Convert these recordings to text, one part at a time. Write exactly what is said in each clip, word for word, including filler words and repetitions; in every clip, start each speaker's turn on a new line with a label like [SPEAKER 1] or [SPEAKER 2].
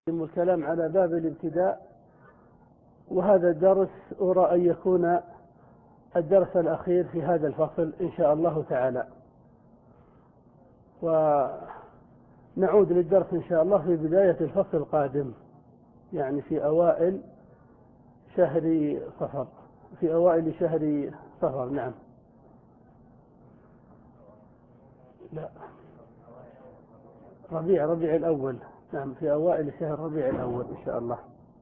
[SPEAKER 1] الكلام على باب الابتداء، وهذا الدرس أرى أن يكون الدرس الأخير في هذا الفصل إن شاء الله تعالى، ونعود للدرس إن شاء الله في بداية الفصل القادم، يعني في أوائل شهر صفر في أوائل شهر صفر نعم لا ربيع ربيع الأول نعم في أوائل شهر ربيع الأول إن شاء الله،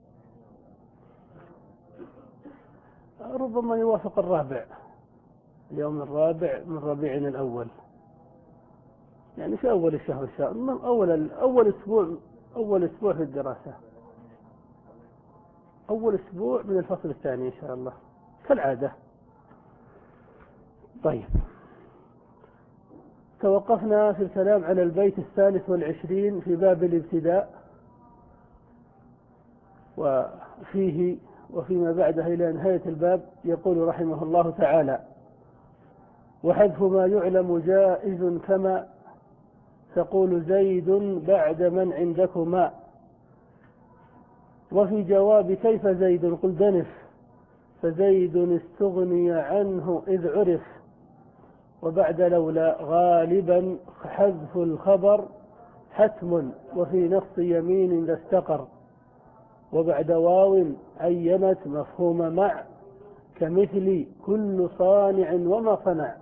[SPEAKER 1] ربما يوافق الرابع، اليوم الرابع من ربيع الأول، يعني في أول الشهر إن شاء الله، أول أول أسبوع أول أسبوع في الدراسة، أول أسبوع من الفصل الثاني إن شاء الله كالعادة. طيب، توقفنا في الكلام على البيت الثالث والعشرين في باب الابتداء، وفيه وفيما بعده إلى نهاية الباب يقول رحمه الله تعالى: وحذف ما يعلم جائز كما تقول زيد بعد من عندكما، وفي جواب كيف زيد قل دنف، فزيد استغني عنه إذ عرف، وبعد لولا غالبا حذف الخبر حتم، وفي نص يمين ذا استقر، وبعد واو عينت مفهوم مع، كمثل كل صانع وما صنع،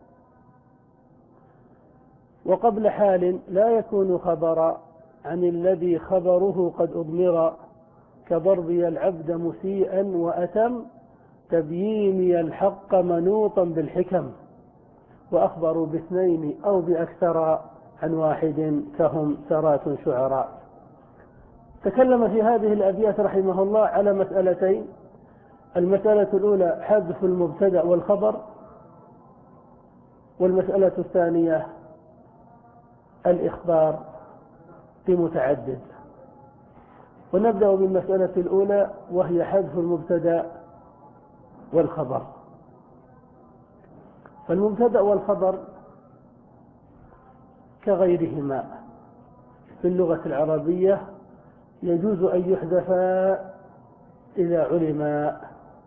[SPEAKER 1] وقبل حال لا يكون خبرا عن الذي خبره قد أضمر، كضربي العبد مسيئا وأتم، تبييني الحق منوطا بالحكم، وأخبروا باثنين أو بأكثر عن واحد كهم سرات شعراء. تكلم في هذه الأبيات رحمه الله على مسألتين: المسألة الأولى حذف المبتدأ والخبر، والمسألة الثانية الإخبار بمتعدد. ونبدأ بالمسألة الأولى وهي حذف المبتدأ والخبر. فالمبتدأ والخبر كغيرهما في اللغة العربية يجوز أن يحذفا إذا علما،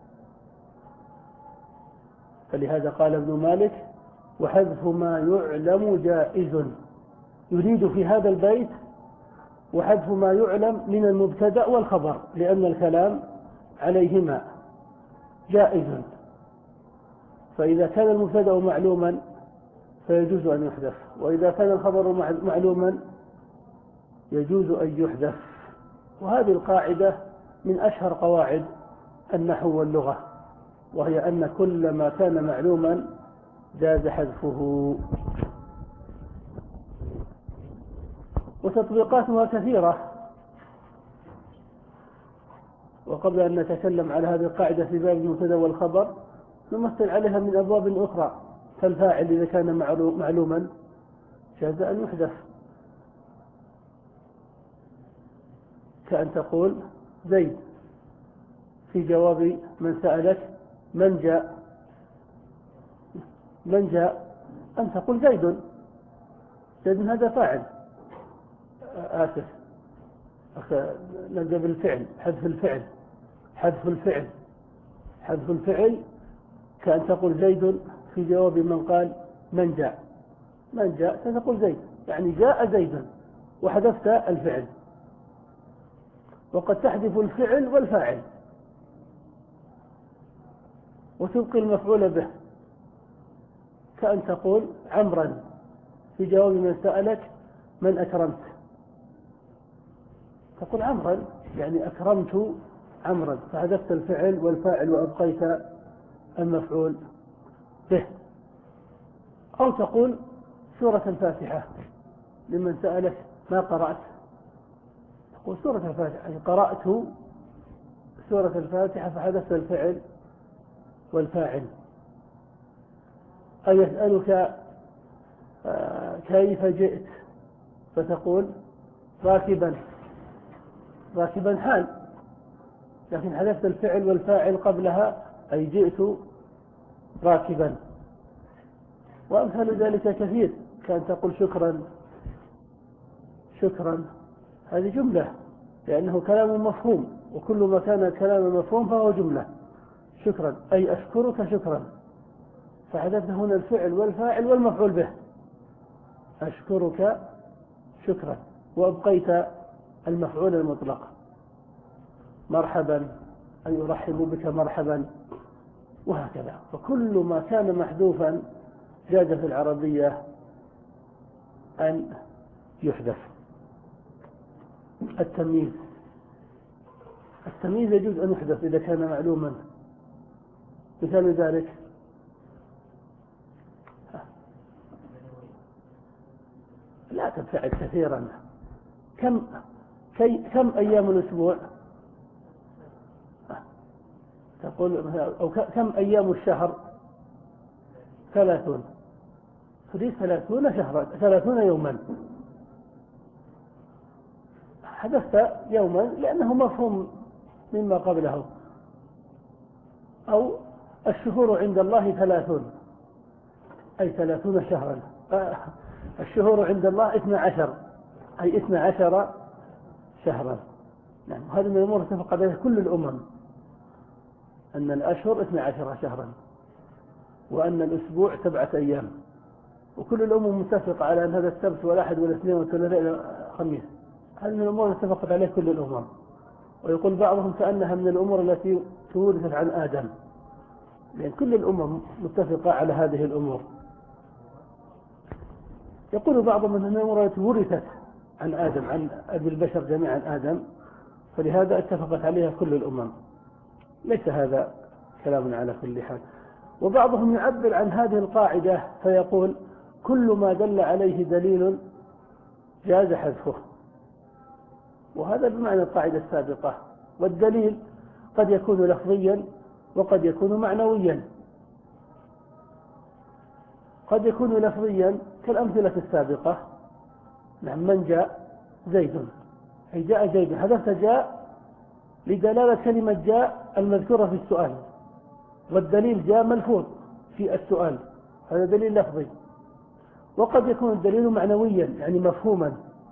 [SPEAKER 1] فلهذا قال ابن مالك: وحذف ما يعلم جائز، يريد في هذا البيت وحذف ما يعلم من المبتدأ والخبر، لأن الكلام عليهما جائز، فإذا كان المبتدأ معلوما فيجوز أن يحذف، وإذا كان الخبر معلوما يجوز أن يحذف. وهذه القاعدة من أشهر قواعد النحو واللغة، وهي أن كل ما كان معلوما جاز حذفه. وتطبيقاتها كثيرة، وقبل أن نتكلم على هذه القاعدة في باب المبتدأ والخبر نمثل عليها من أبواب أخرى، فالفاعل إذا كان معلوما جاز أن يحذف، كأن تقول زيد في جواب من سألك من جاء من جاء أن تقول زيد، زيد هذا فاعل، آسف نبدأ بالفعل، حذف الفعل حذف الفعل حذف الفعل كأن تقول زيد في جواب من قال من جاء من جاء ستقول زيد، يعني جاء زيد وحذفت الفعل. وقد تحذف الفعل والفاعل وتبقي المفعول به، كأن تقول عمرا في جواب من سألك من أكرمت، تقول عمرا يعني أكرمت عمرا، فحذفت الفعل والفاعل وأبقيت المفعول به. أو تقول سورة الفاتحة لمن سألك ما قرأت، تقول سورة الفاتحة يعني قرأت سورة الفاتحة فحذفت الفعل والفاعل. أو يسألك كيف جئت فتقول راكبا راكبا حال، لكن حذفت الفعل والفاعل قبلها أي جئت راكبا. وأمثال ذلك كثير، كان تقول شكرا شكرا هذه جملة لأنه كلام مفهوم، وكل ما كان كلام مفهوم فهو جملة. شكرا أي أشكرك شكرا، فحذفنا هنا الفعل والفاعل والمفعول به، أشكرك شكرا، وأبقيت المفعول المطلق، مرحبا أي أرحب بك مرحبا، وهكذا. فكل ما كان محذوفا جاز في العربية أن يحذف. التمييز التمييز يجوز أن يحذف إذا كان معلوما. مثال ذلك لا تبتعد كثيرا. كم كي كم أيام الأسبوع؟ تقول أو كم أيام الشهر؟ ثلاثون. تريد ثلاثون شهرا، ثلاثون يوما، حدثت يوما لأنه مفهوم مما قبله. أو الشهور عند الله ثلاثون أي ثلاثون شهرا. الشهور عند الله اثنا عشر أي اثنا عشر شهرا. نعم، هذه من الأمور اتفق عليها كل الأمم، أن الأشهر اثنا عشر شهرا، وأن الأسبوع سبعة أيام، وكل الأمم متفقة على أن هذا السبت والأحد والاثنين والثلاثاء والخميس. هذه من الأمور اتفقت عليها كل الأمم. ويقول بعضهم كأنها من الأمور التي تورثت عن آدم، لأن كل الأمم متفقة على هذه الأمور. يقول بعضهم أن الأمور التي ورثت عن آدم، عن أبي البشر جميعا آدم، فلهذا اتفقت عليها كل الأمم. ليس هذا كلام على كل حال. وبعضهم يعبر عن هذه القاعدة فيقول كل ما دل عليه دليل جاز حذفه، وهذا بمعنى القاعدة السابقة. والدليل قد يكون لفظيا وقد يكون معنويا. قد يكون لفظيا كالأمثلة السابقة. نعم، من جاء؟ زيد، أي جاء زيد، حذفت جاء لدلالة كلمة جاء المذكورة في السؤال، والدليل جاء ملفوظ في السؤال، هذا دليل لفظي. وقد يكون الدليل معنويا يعني مفهوما،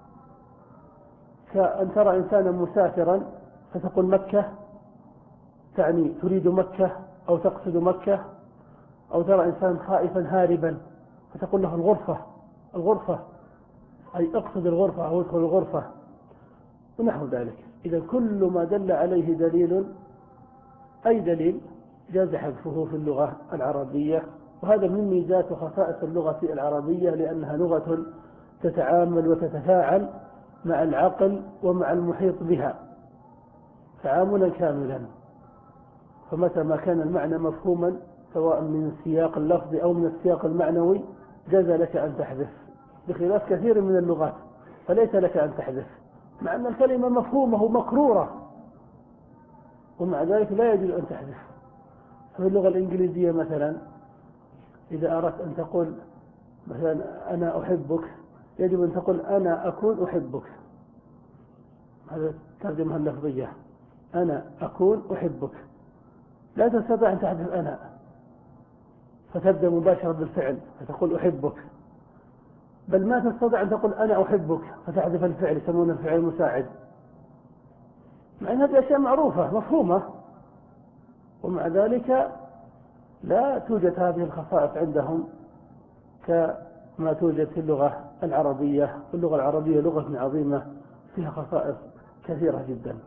[SPEAKER 1] كأن ترى إنسانا مسافرا فتقول مكة، تعني تريد مكة أو تقصد مكة. أو ترى إنسان خائفا هاربا فتقول له الغرفة، الغرفة أي اقصد الغرفة أو ادخل الغرفة، ونحو ذلك. إذا كل ما دل عليه دليل، أي دليل، جاز حذفه في اللغة العربية. وهذا من ميزات وخصائص اللغة العربية، لأنها لغة تتعامل وتتفاعل مع العقل ومع المحيط بها تعاملا كاملا. فمتى ما كان المعنى مفهوما سواء من السياق اللفظي أو من السياق المعنوي جاز لك أن تحذف، بخلاف كثير من اللغات فليس لك أن تحذف، مع أن الكلمة مفهومة مكرورة، ومع ذلك لا يجوز أن تحذف. في اللغة الإنجليزية مثلا إذا أردت أن تقول مثلا أنا أحبك، يجب أن تقول أنا أكون أحبك، هذا الترجمة اللفظية، أنا أكون أحبك. لا تستطيع أن تحذف أنا فتبدأ مباشرة بالفعل فتقول أحبك، بل ما تستطيع أن تقول أنا أحبك فتحذف الفعل، يسمونه الفعل المساعد، مع أن هذه أشياء معروفة مفهومة، ومع ذلك لا توجد هذه الخصائص عندهم كما توجد في اللغة العربية. اللغة العربية لغة عظيمة فيها خصائص كثيرة جدا.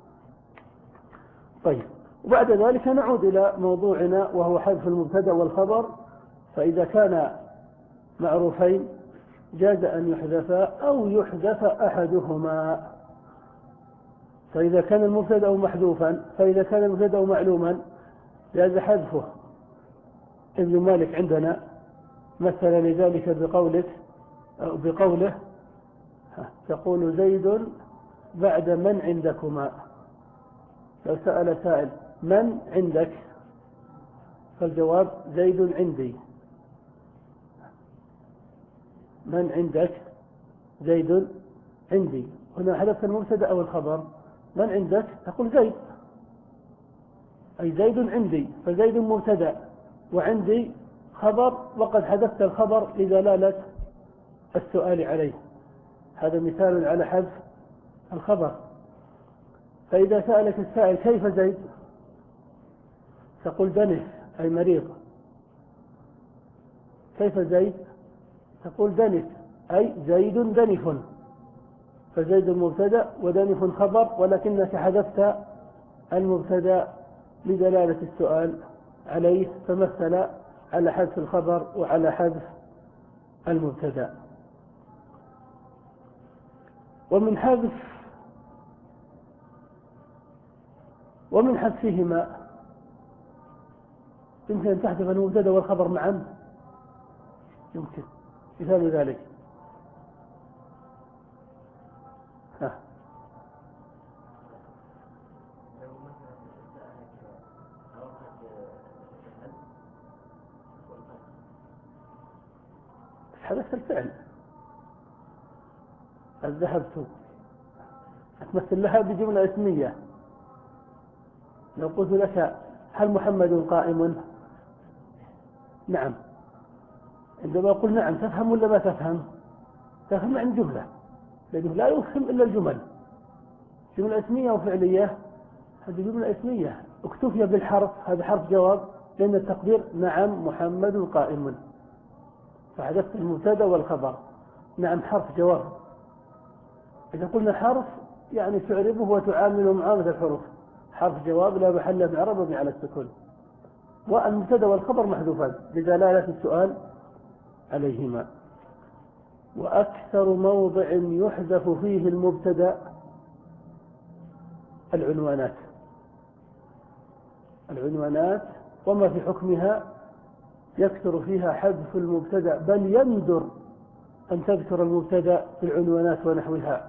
[SPEAKER 1] طيب، وبعد ذلك نعود إلى موضوعنا وهو حذف المبتدأ والخبر. فإذا كان معروفين جاز أن يحذفا أو يحذف أحدهما. فإذا كان المبتدأ محذوفا فإذا كان المبتدأ معلوما جاز حذفه. ابن مالك عندنا مثل لذلك بقولك أو بقوله تقول زيد بعد من عندكما. لو سأل سائل من عندك فالجواب زيد عندي. من عندك؟ زيد عندي. هنا حذفت المبتدأ أو الخبر. من عندك؟ تقول زيد، أي زيد عندي، فزيد مبتدأ وعندي خبر، وقد حذفت الخبر لدلالة السؤال عليه. هذا مثال على حذف الخبر. فإذا سألك السائل كيف زيد تقول دنس أي مريض. كيف زيد تقول دنس أي زيد دنف. فزيد مبتدأ ودنف خبر، ولكنك حذفت المبتدأ لدلالة السؤال عليه، فمثل على حذف الخبر وعلى حذف المبتدأ. ومن حذف ومن حذفهما يمكن أن تحذف المبتدأ والخبر معا. يمكن مثال ذلك ها. حدث الفعل ذهبت تمثل لها بجملة اسمية. لو قلت لك هل محمد قائم؟ نعم. عندما أقول نعم تفهم ولا ما تفهم؟ تفهم عن جملة، لأنه لا يفهم إلا الجمل. جملة اسمية وفعلية، هذه جملة اسمية اكتفي بالحرف، هذا حرف جواب، لأن التقدير نعم محمد قائم، فحذفت المبتدا والخبر. نعم حرف جواب. إذا قلنا حرف يعني تعربه وتعامله معاملة الحروف، حرف جواب لا محل من إعراب مبني على السكون، والمبتدا والخبر محذوفان لدلالة السؤال عليهما. وأكثر موضع يحذف فيه المبتدا العنوانات. العنوانات وما في حكمها يكثر فيها حذف المبتدا، بل يندر أن تذكر المبتدا في العنوانات ونحوها.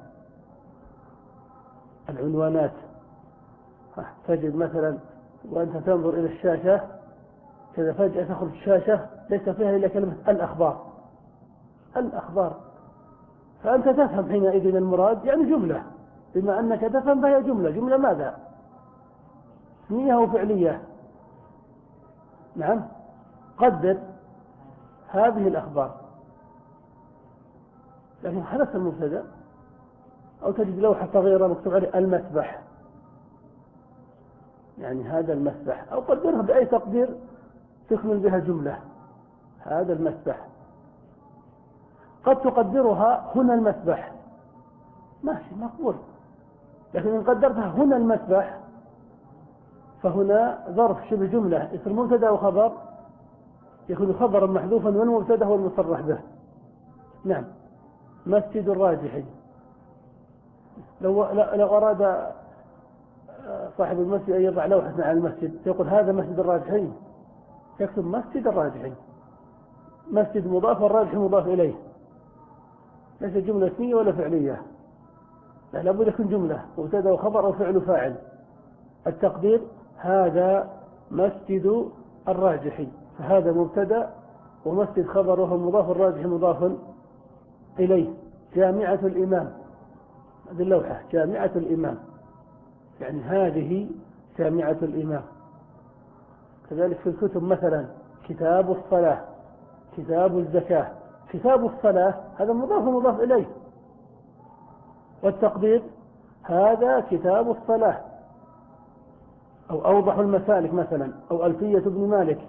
[SPEAKER 1] العنوانات تجد مثلا وأنت تنظر إلى الشاشة كذا فجأة تخرج الشاشة ليس فيها إلا كلمة الأخبار. الأخبار، فأنت تفهم حينئذ المراد يعني جملة، بما أنك تفهم فهي جملة. جملة ماذا؟ اسمية وفعلية. نعم. قدر هذه الأخبار، لكن حدث المبتدا. أو تجد لوحة صغيرة مكتوب عليه المسبح، يعني هذا المسبح، أو قدرها بأي تقدير تكمل بها جملة، هذا المسبح. قد تقدرها هنا المسبح، ماشي مقبول، لكن إن قدرتها هنا المسبح فهنا ظرف شبه جملة اسم مبتدا وخبر، يكون خبرا محذوفا والمبتدا هو المصرح به. نعم. مسجد الراجحي، لو لو أراد صاحب المسجد أن يضع لوحة على المسجد يقول هذا مسجد الراجحي، يكتب مسجد الراجحي. مسجد مضاف والراجح مضاف إليه، ليس جملة اسمية ولا فعلية، لا بد يكون جملة مبتدا وخبر أو فعل فاعل. التقدير هذا مسجد الراجحي، فهذا مبتدا ومسجد خبر وهو مضاف الراجح مضاف إليه. جامعة الإمام، هذه اللوحة جامعة الإمام، يعني هذه جامعة الإمام. كذلك في الكتب مثلا كتاب الصلاة، كتاب الزكاة. كتاب الصلاة هذا مضاف مضاف إليه، والتقدير هذا كتاب الصلاة. أو أوضح المسالك مثلا، أو ألفية ابن مالك،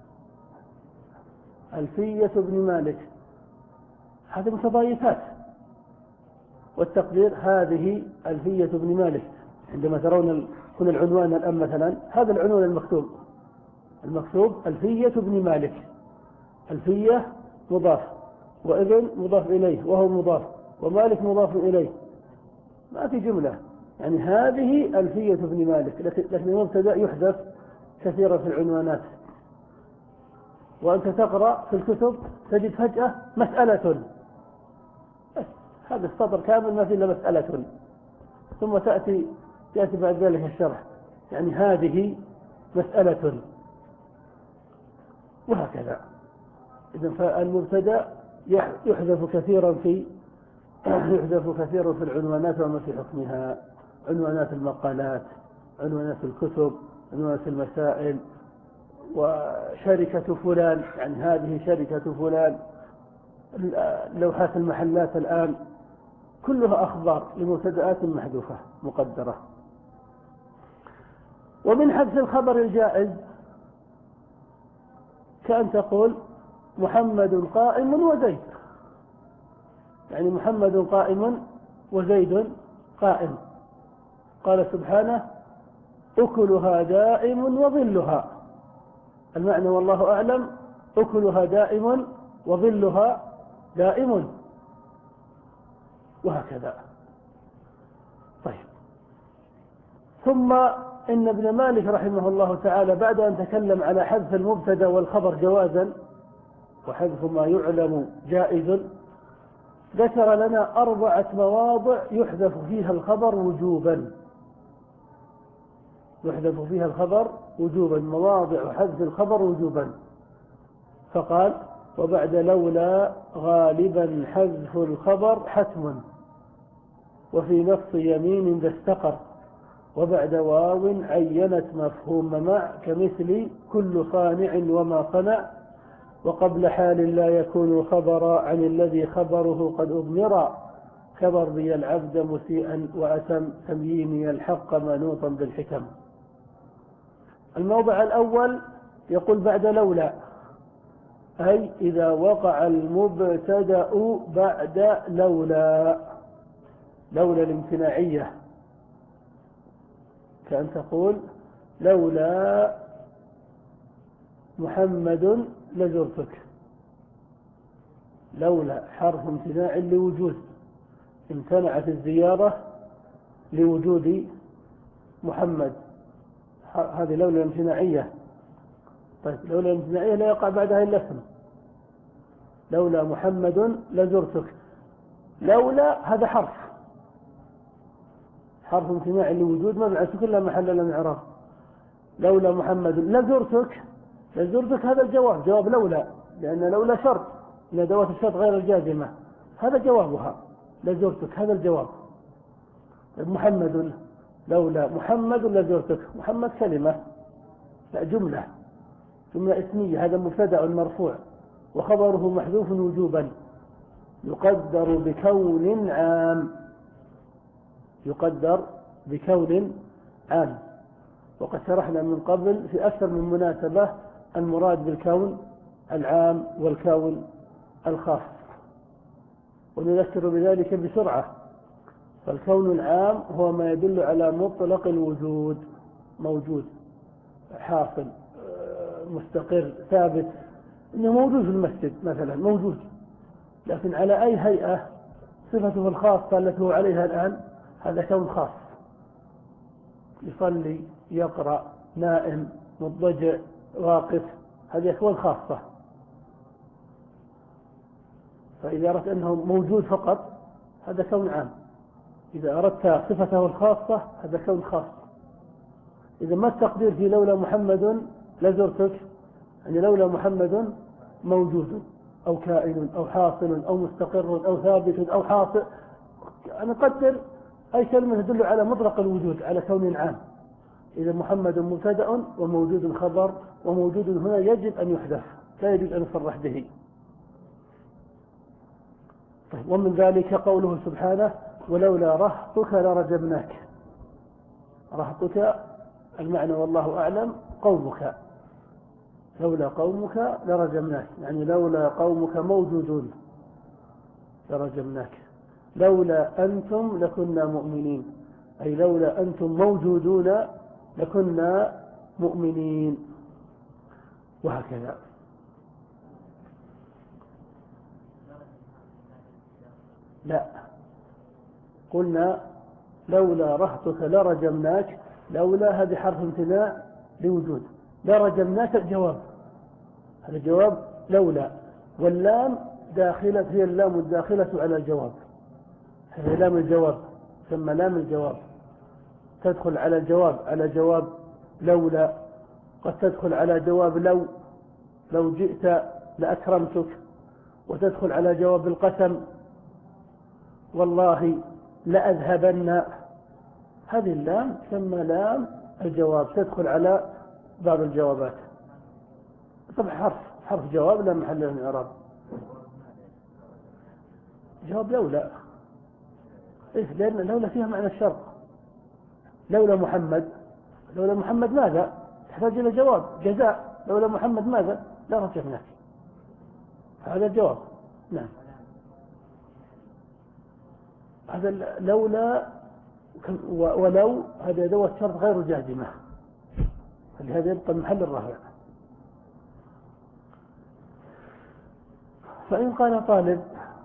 [SPEAKER 1] ألفية ابن مالك، هذه متضايفات، والتقدير هذه ألفية ابن مالك. عندما ترون هنا العنوان الآن مثلا، هذا العنوان المكتوب، المكتوب ألفية ابن مالك، ألفية مضاف، وابن مضاف إليه وهو مضاف، ومالك مضاف إليه، ما في جملة. يعني هذه ألفية ابن مالك، لكن المبتدا يحذف كثيرا في العنوانات. وأنت تقرأ في الكتب تجد فجأة مسألة، هذا السطر كامل ما فيه إلا مسألة، ثم تأتي يأتي بعد ذلك الشرح، يعني هذه مسألة، وهكذا. إذن فالمبتدا يحذف كثيرا في يحذف كثيرا في العنوانات وما في حكمها. عنوانات المقالات، عنوانات الكتب، عنوانات المسائل، وشركة فلان، يعني هذه شركة فلان. لوحات المحلات الآن كلها أخبار لمبتدآت محذوفة مقدرة. ومن حذف الخبر الجائز كأن تقول محمد قائم وزيد، يعني محمد قائم وزيد قائم. قال سبحانه أكلها دائم وظلها، المعنى والله أعلم أكلها دائم وظلها دائم، وهكذا. طيب، ثم إن ابن مالك رحمه الله تعالى بعد أن تكلم على حذف المبتدا والخبر جوازا وحذف ما يعلم جائز، ذكر لنا أربعة مواضع يحذف فيها الخبر وجوبا، يحذف فيها الخبر وجوبا، مواضع حذف الخبر وجوبا. فقال وبعد لولا غالبا حذف الخبر حتم، وفي نص يمين ذا استقر، وبعد واو عينت مفهوم مع كمثل كل صانع وما صنع، وقبل حال لا يكون خبرا عن الذي خبره قد أضمر، كبر بي العبد مسيئا وأتم تمييني الحق منوطا بالحكم. الموضع الأول يقول بعد لولا، أي إذا وقع المبتدأ بعد لولا، لولا الامتناعية، كأن تقول لولا محمد لزرتك، لولا حرف امتناع لوجود، امتنعت الزيارة لوجود محمد، هذه لولا امتناعية. طيب، لولا امتناعية لا يقع بعدها إلا اسم، لولا محمد لزرتك، لولا هذا حرف حرف امتناع لوجود مبني سكون لا محل له من إعراب. لولا محمد لزرتك، لزرتك هذا الجواب، جواب لولا، لأن لولا شرط من أدوات الشرط غير الجازمة، هذا جوابها لزرتك، هذا الجواب. محمد، لولا محمد لزرتك، محمد كلمة لا جملة، جملة اسمية، هذا مبتدأ مرفوع وخبره محذوف وجوبا، يقدر بكون عام، يقدر بكون عام. وقد شرحنا من قبل في أكثر من مناسبة المراد بالكون العام والكون الخاص، ونذكر بذلك بسرعة. فالكون العام هو ما يدل على مطلق الوجود، موجود، حاصل، مستقر، ثابت، إنه موجود في المسجد مثلا، موجود، لكن على أي هيئة، صفته الخاصة التي هو عليها الآن، هذا كون خاص، يصلي، يقرأ، نائم، مضطجع، واقف، هذه أكوان خاصة. فإذا أردت أنه موجود فقط هذا كون عام، إذا أردت صفته الخاصة هذا كون خاص. إذا ما التقدير في لولا محمد لزرتك، يعني لولا محمد موجود أو كائن أو حاصل أو مستقر أو ثابت أو حاصل، نقدر أي كلمة تدل على مطلق الوجود، على كون عام. إذا محمد مبتدأ وموجود خبر، وموجود هنا يجب أن يحذف، لا يجب أن يصرح به. طيب، ومن ذلك قوله سبحانه ولولا رهطك لرجمناك، رهطك المعنى والله أعلم قومك، لولا قومك لرجمناك، يعني لولا قومك موجودون لرجمناك، لولا أنتم لكنا مؤمنين، أي لولا أنتم موجودون لكنا مؤمنين، وهكذا. لا، قلنا لولا رهطك لرجمناك، لولا هذه حرف امتناع لوجود، لرجمناك الجواب، هذا جواب لولا، واللام داخلة، هي اللام الداخلة على الجواب، هي لام الجواب، ثم لام الجواب تدخل على الجواب، على جواب لولا، قد تدخل على جواب لو، لو جئت لأكرمتك، وتدخل على جواب القسم، والله لأذهبن، هذه اللام ثم لام الجواب تدخل على بعض الجوابات. طبعا حرف حرف جواب لا محل له من إعراب، جواب لولا، إيه؟ لأن لولا فيها معنى الشرط، لولا محمد لولا محمد ماذا؟ تحتاج إلى جواب جزاء. لولا محمد ماذا؟ لا رجعناك. هذا الجواب. نعم. هذا لولا ولو هذا أدوات شرط غير جازمة، فلهذا يبقى محل الرفع. فإن قال طالب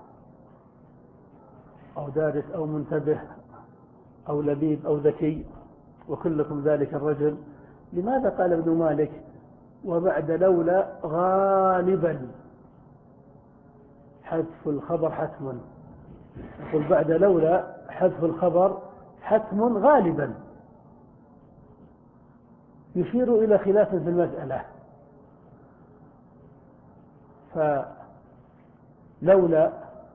[SPEAKER 1] أو دارس أو منتبه أو لبيب أو ذكي وكلكم ذلك الرجل، لماذا قال ابن مالك وبعد لولا غالبا حذف الخبر حتم؟ يقول بعد لولا حذف الخبر حتم غالبا، يشير إلى خلاف في المسألة. فلولا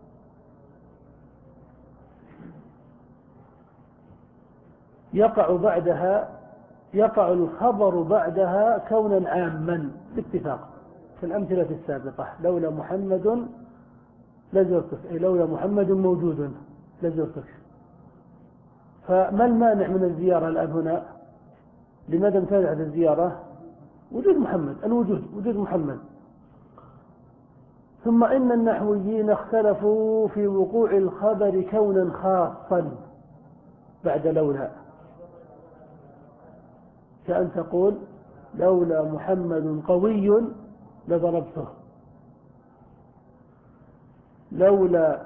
[SPEAKER 1] يقع بعدها يقع الخبر بعدها كونا عاما باتفاق في الأمثلة السابقة. لولا محمد لزرتك، أي لولا محمد موجود لزرتك. فما المانع من الزيارة الآن هنا؟ لماذا امتنعت الزيارة؟ وجود محمد، الوجود وجود محمد. ثم إن النحويين اختلفوا في وقوع الخبر كونا خاصا بعد لولا، كأن تقول لولا محمد قوي لضربته، لولا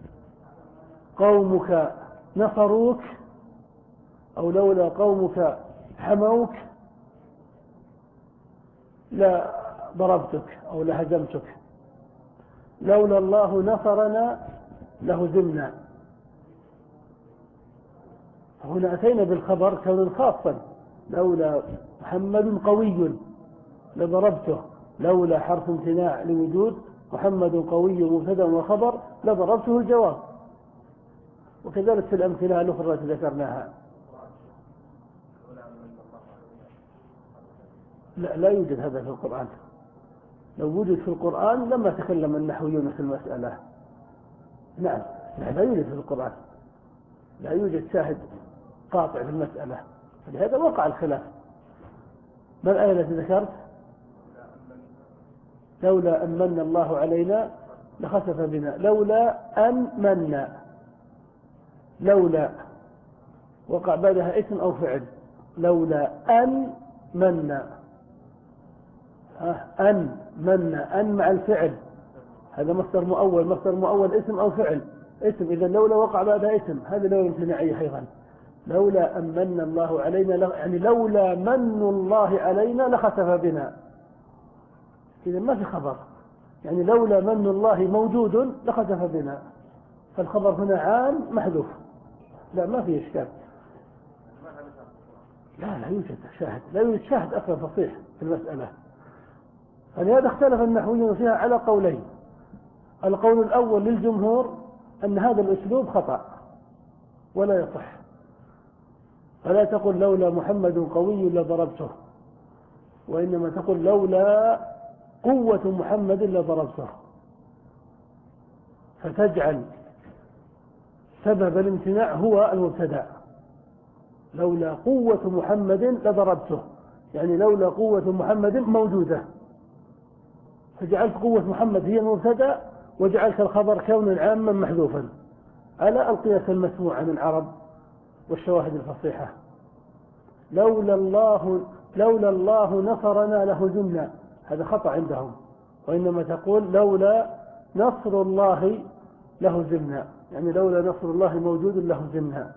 [SPEAKER 1] قومك نصروك، أو لولا قومك حموك لا ضربتك أو لهزمتك، لولا الله نصرنا لهزمنا. هنا أتينا بالخبر كون خاصا، لولا محمد قوي لضربته، لولا حرف امتناع لوجود محمد قوي مبتدا وخبر لضربته الجواب. وكذلك في الأمثلة الأخرى التي ذكرناها. لا, لا يوجد هذا في القرآن. لو وجد في القرآن لما تكلم النحويون في المسألة. نعم، لا يوجد في القرآن، لا يوجد شاهد قاطع في المسألة، فلهذا وقع الخلاف. ما الآية التي ذكرت؟ لولا أن من الله علينا لخسف بنا، لولا أن من، لولا وقع بعدها اسم أو فعل، لولا أن من، أن من، أن مع الفعل، هذا مصدر مؤول، مصدر مؤول اسم أو فعل، اسم. إذا لولا وقع بعدها اسم، هذا لولا امتناعية أيضا. لولا أن من الله علينا، يعني لولا من الله علينا لخسف بنا. إذا ما في خبر، يعني لولا من الله موجود لخسف بنا، فالخبر هنا عام محذوف. لا ما في إشكال. لا لا يوجد شاهد، لا يوجد شاهد أصلا فصيح في المسألة. فلهذا اختلف النحويون فيها على قولين. القول الأول للجمهور أن هذا الأسلوب خطأ ولا يصح، فلا تقل لولا محمد قوي لضربته، وإنما تقول لولا قوة محمد لضربته، فتجعل سبب الامتناع هو المبتدأ. لولا قوة محمد لضربته، يعني لولا قوة محمد موجودة، فجعلت قوة محمد هي المبتدأ وجعلت الخبر كونا عاما محذوفا على القياس المسموع عن العرب والشواهد الفصيحة. لولا الله لولا الله نصرنا لهزمنا، هذا خطأ عندهم، وإنما تقول لولا نصر الله لهزمنا، يعني لولا نصر الله موجود لهزمنا،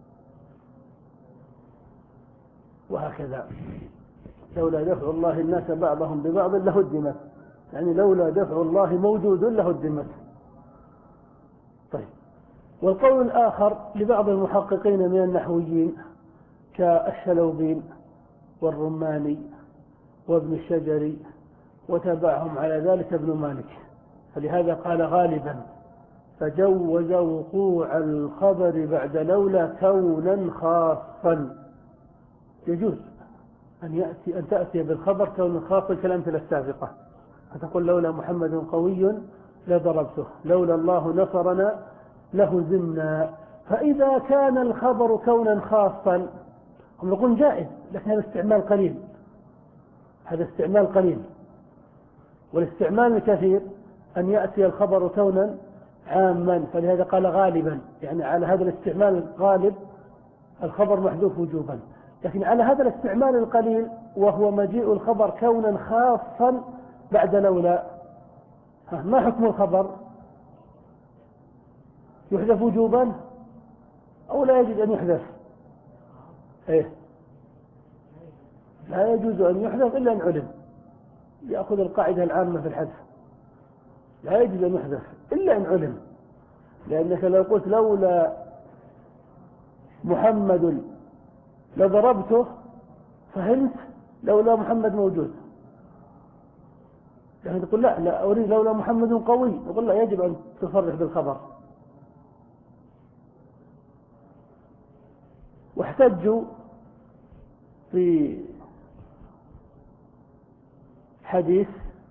[SPEAKER 1] وهكذا. لولا دفع الله الناس بعضهم ببعض لهدمت، يعني لولا دفع الله موجود لهدمت. طيب. والقول الآخر لبعض المحققين من النحويين كالشلوبين والرماني وابن الشجري، وتبعهم على ذلك ابن مالك، فلهذا قال غالبا، فجوز وقوع الخبر بعد لولا كونا خاصا. يجوز أن, يأتي أن تأتي بالخبر كونا خاصا كالأمثلة السابقة، فتقول لولا محمد قوي لضربته، لولا الله نصرنا لهزمنا. فإذا كان الخبر كونا خاصا هم يقولون جائز، لكن هذا استعمال قليل، هذا استعمال قليل. والاستعمال الكثير أن يأتي الخبر كونا عاما، فلهذا قال غالبا، يعني على هذا الاستعمال الغالب الخبر محذوف وجوبا. لكن على هذا الاستعمال القليل وهو مجيء الخبر كونا خاصا بعد لولا، ما حكم الخبر؟ يحذف وجوبا أو لا يجوز أن يحذف؟ إيه؟ لا يجوز أن يحذف إلا أن علم، يأخذ القاعدة العامة في الحذف، لا يجوز أن يحذف إلا أن علم. لأنك لو قلت لولا محمد لضربته، فهمت لولا محمد موجود. يعني تقول لا لا أريد لولا محمد قوي، يقول لا، يجب أن تصرح بالخبر. واحتجوا في حديث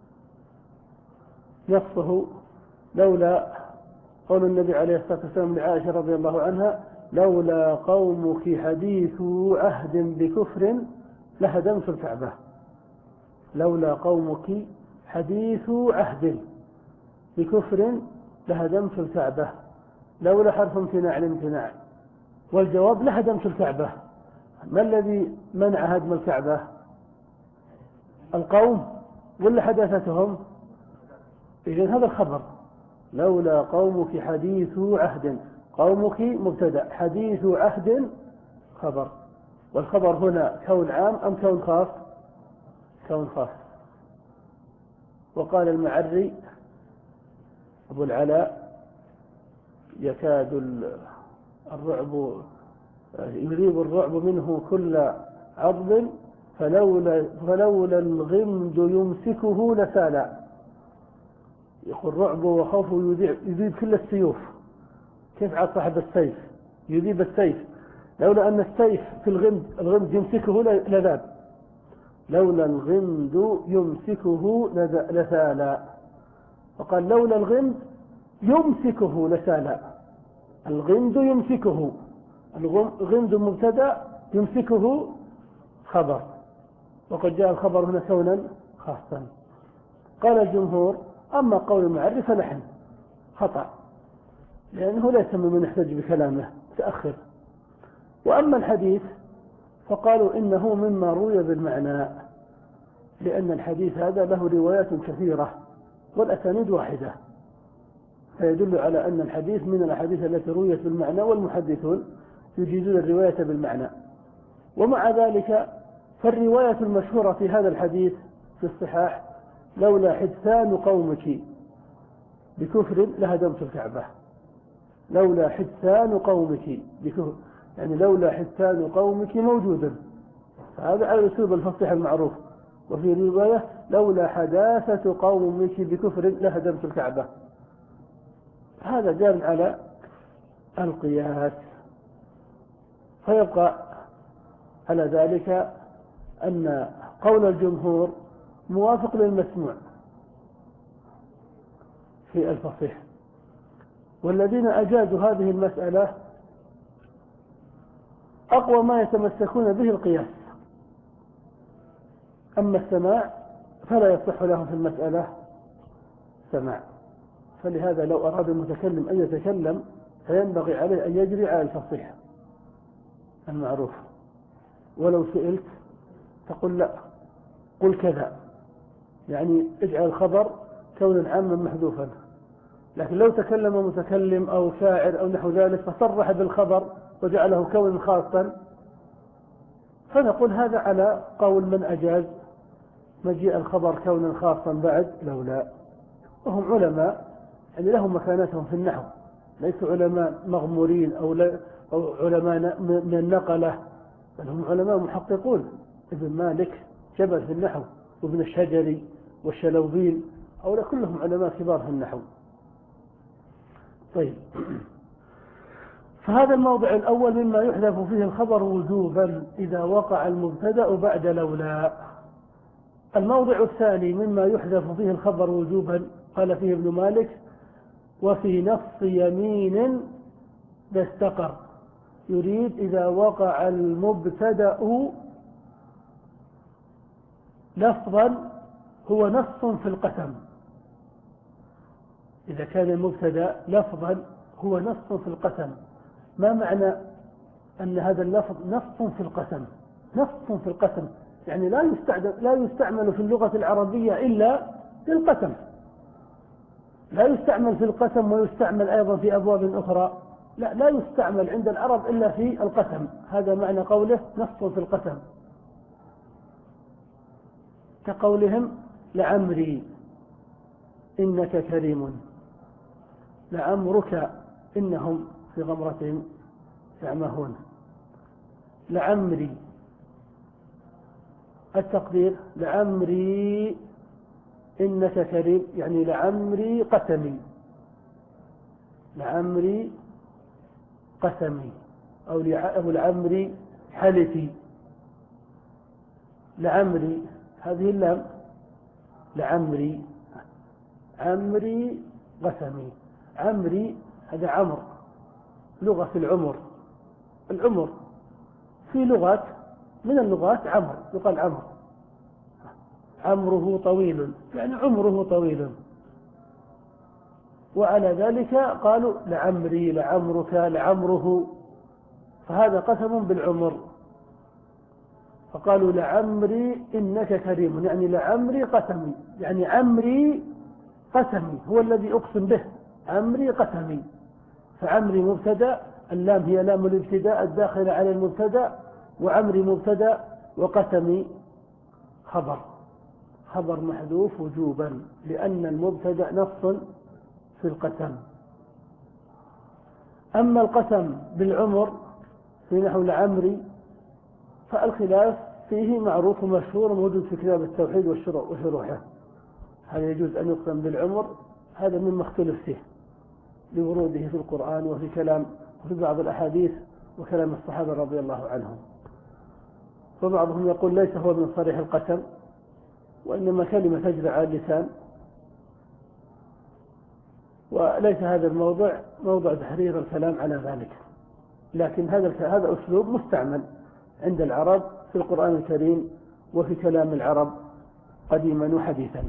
[SPEAKER 1] نصه لولا قول النبي عليه الصلاة والسلام لعائشة رضي الله عنها: لولا قومك حديث عهد بكفر لهدمت الكعبة. لولا قومك حديث عهد بكفر لهدمت الكعبة. لولا حرف امتناع الامتناع، والجواب لهدمت الكعبة. ما الذي منع هدم الكعبة؟ القوم ولا حداثتهم؟ إذن هذا الخبر لولا قومك حديث عهد، قومك مبتدأ، حديث عهد خبر. والخبر هنا كون عام أم كون خاص؟ كون خاص. وقال المعري أبو العلاء: يكاد الرعب يذيب الرعب منه كل عض، فلولا, فلولا الغمد يمسكه لسالا. يقول رعبه وخوفه يذيب كل السيوف. كيف عاد صاحب السيف يذيب السيف؟ لولا أن السيف في الغمد، الغمد يمسكه لذاب. لولا الغمد يمسكه لسالا. وقال لولا الغمد يمسكه لسالا. الغمد يمسكه، الغمد مبتدأ، يمسكه خبر، وقد جاء الخبر هنا كونا خاصا. قال الجمهور: أما قول المعرف فلحن خطأ، لأنه ليس ممن يحتج بكلامه، تأخر. وأما الحديث فقالوا إنه مما روي بالمعنى، لأن الحديث هذا له روايات كثيرة والأسانيد واحدة، فيدل على أن الحديث من الأحاديث التي رويت بالمعنى، والمحدثون يجيزون الرواية بالمعنى. ومع ذلك فالرواية المشهورة في هذا الحديث في الصحاح: لولا حدثان قومك بكفر لهدمت الكعبة. لولا حدثان قومك بكفر، يعني لولا حدثان قومك موجودا، هذا على الأسلوب الفصيح المعروف. وفي رواية: لولا حداثة قومك بكفر لهدمت الكعبة. هذا جار على القياس. فيبقى على ذلك أن قول الجمهور موافق للمسموع في الفصيح، والذين أجازوا هذه المسألة أقوى ما يتمسكون به القياس. أما السماع فلا يصح لهم في المسألة سماع. فلهذا لو أراد المتكلم أن يتكلم فينبغي عليه أن يجري على الفصيح المعروف. ولو سئلت تقول لا، قل كذا، يعني اجعل الخبر كونا عاما محذوفا. لكن لو تكلم متكلم أو شاعر أو نحو ذلك فصرح بالخبر وجعله كونا خاصا، فنقول هذا على قول من أجاز مجيء الخبر كونا خاصا بعد لولا. وهم علماء يعني لهم مكانتهم في النحو، ليسوا علماء مغمورين أو, أو علماء من النقلة، بل هم علماء محققون. ابن مالك جبل في النحو، وابن الشجري والشلوبين، أولا كلهم علماء كبار في النحو. طيب، فهذا الموضع الأول مما يحذف فيه الخبر وجوبا إذا وقع المبتدأ بعد لولا. الموضع الثاني مما يحذف فيه الخبر وجوبا قال فيه ابن مالك: وفي نص يمين استقر. يريد إذا وقع المبتدأ لفظا هو نص في القسم. إذا كان المبتدأ لفظا هو نص في القسم. ما معنى أن هذا اللفظ نص في القسم؟ نص في القسم يعني لا يستعمل, لا يستعمل في اللغة العربية إلا في القسم، لا يستعمل في القسم ويستعمل أيضا في أبواب أخرى، لا لا يستعمل عند العرب إلا في القسم. هذا معنى قوله نص في القسم، كقولهم لعمري إنك كريم، لعمرك إنهم في غمرتهم يعمهون. لعمري التقدير لعمري إنك كريم، يعني لعمري قسمي، لعمري قسمي أو لعمري حلفي. لعمري هذه اللام، لعمري عمري قسمي. عمري هذا عمر، لغة العمر. العمر في لغات من اللغات عمر، يقال عمر، عمره طويل يعني عمره طويل. وعلى ذلك قالوا لعمري لعمرك لعمره، فهذا قسم بالعمر. فقالوا لعمري إنك كريم، يعني لعمري قسمي، يعني عمري قسمي هو الذي أقسم به، عمري قسمي. فعمري مبتدأ، اللام هي لام الابتداء الداخلة على المبتدأ، وعمري مبتدأ وقسمي خبر، خبر محذوف وجوبا لأن المبتدأ نص في القسم. أما القسم بالعمر في نحو لعمري فالخلاف فيه معروف ومشهور موجود في كتاب التوحيد وشروحه، هل يجوز أن يقسم بالعمر؟ هذا مما اختلف فيه لوروده في القرآن وفي كلام وفي بعض الأحاديث وكلام الصحابة رضي الله عنهم. فبعضهم يقول ليس هو من صريح القسم وإنما كلمة تجري على اللسان، وليس هذا الموضع موضع تحرير الكلام على ذلك، لكن هذا هذا أسلوب مستعمل عند العرب في القرآن الكريم وفي كلام العرب قديما وحديثا.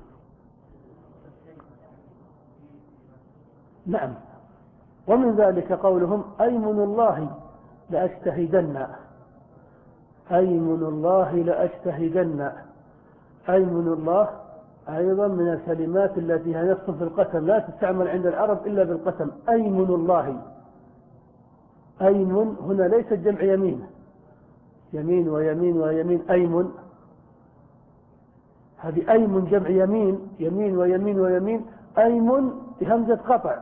[SPEAKER 1] نعم، ومن ذلك قولهم أيمن الله لأجتهدن، أيمن الله لأجتهدن. أيمن الله أيضا من الكلمات التي هي نص في القسم، لا تستعمل عند العرب إلا بالقسم. أيمن الله، أيمن هنا ليس جمع يمين، يمين ويمين ويمين، أيمن هذه أيمن جمع يمين، يمين ويمين ويمين، أيمن بهمزة قطع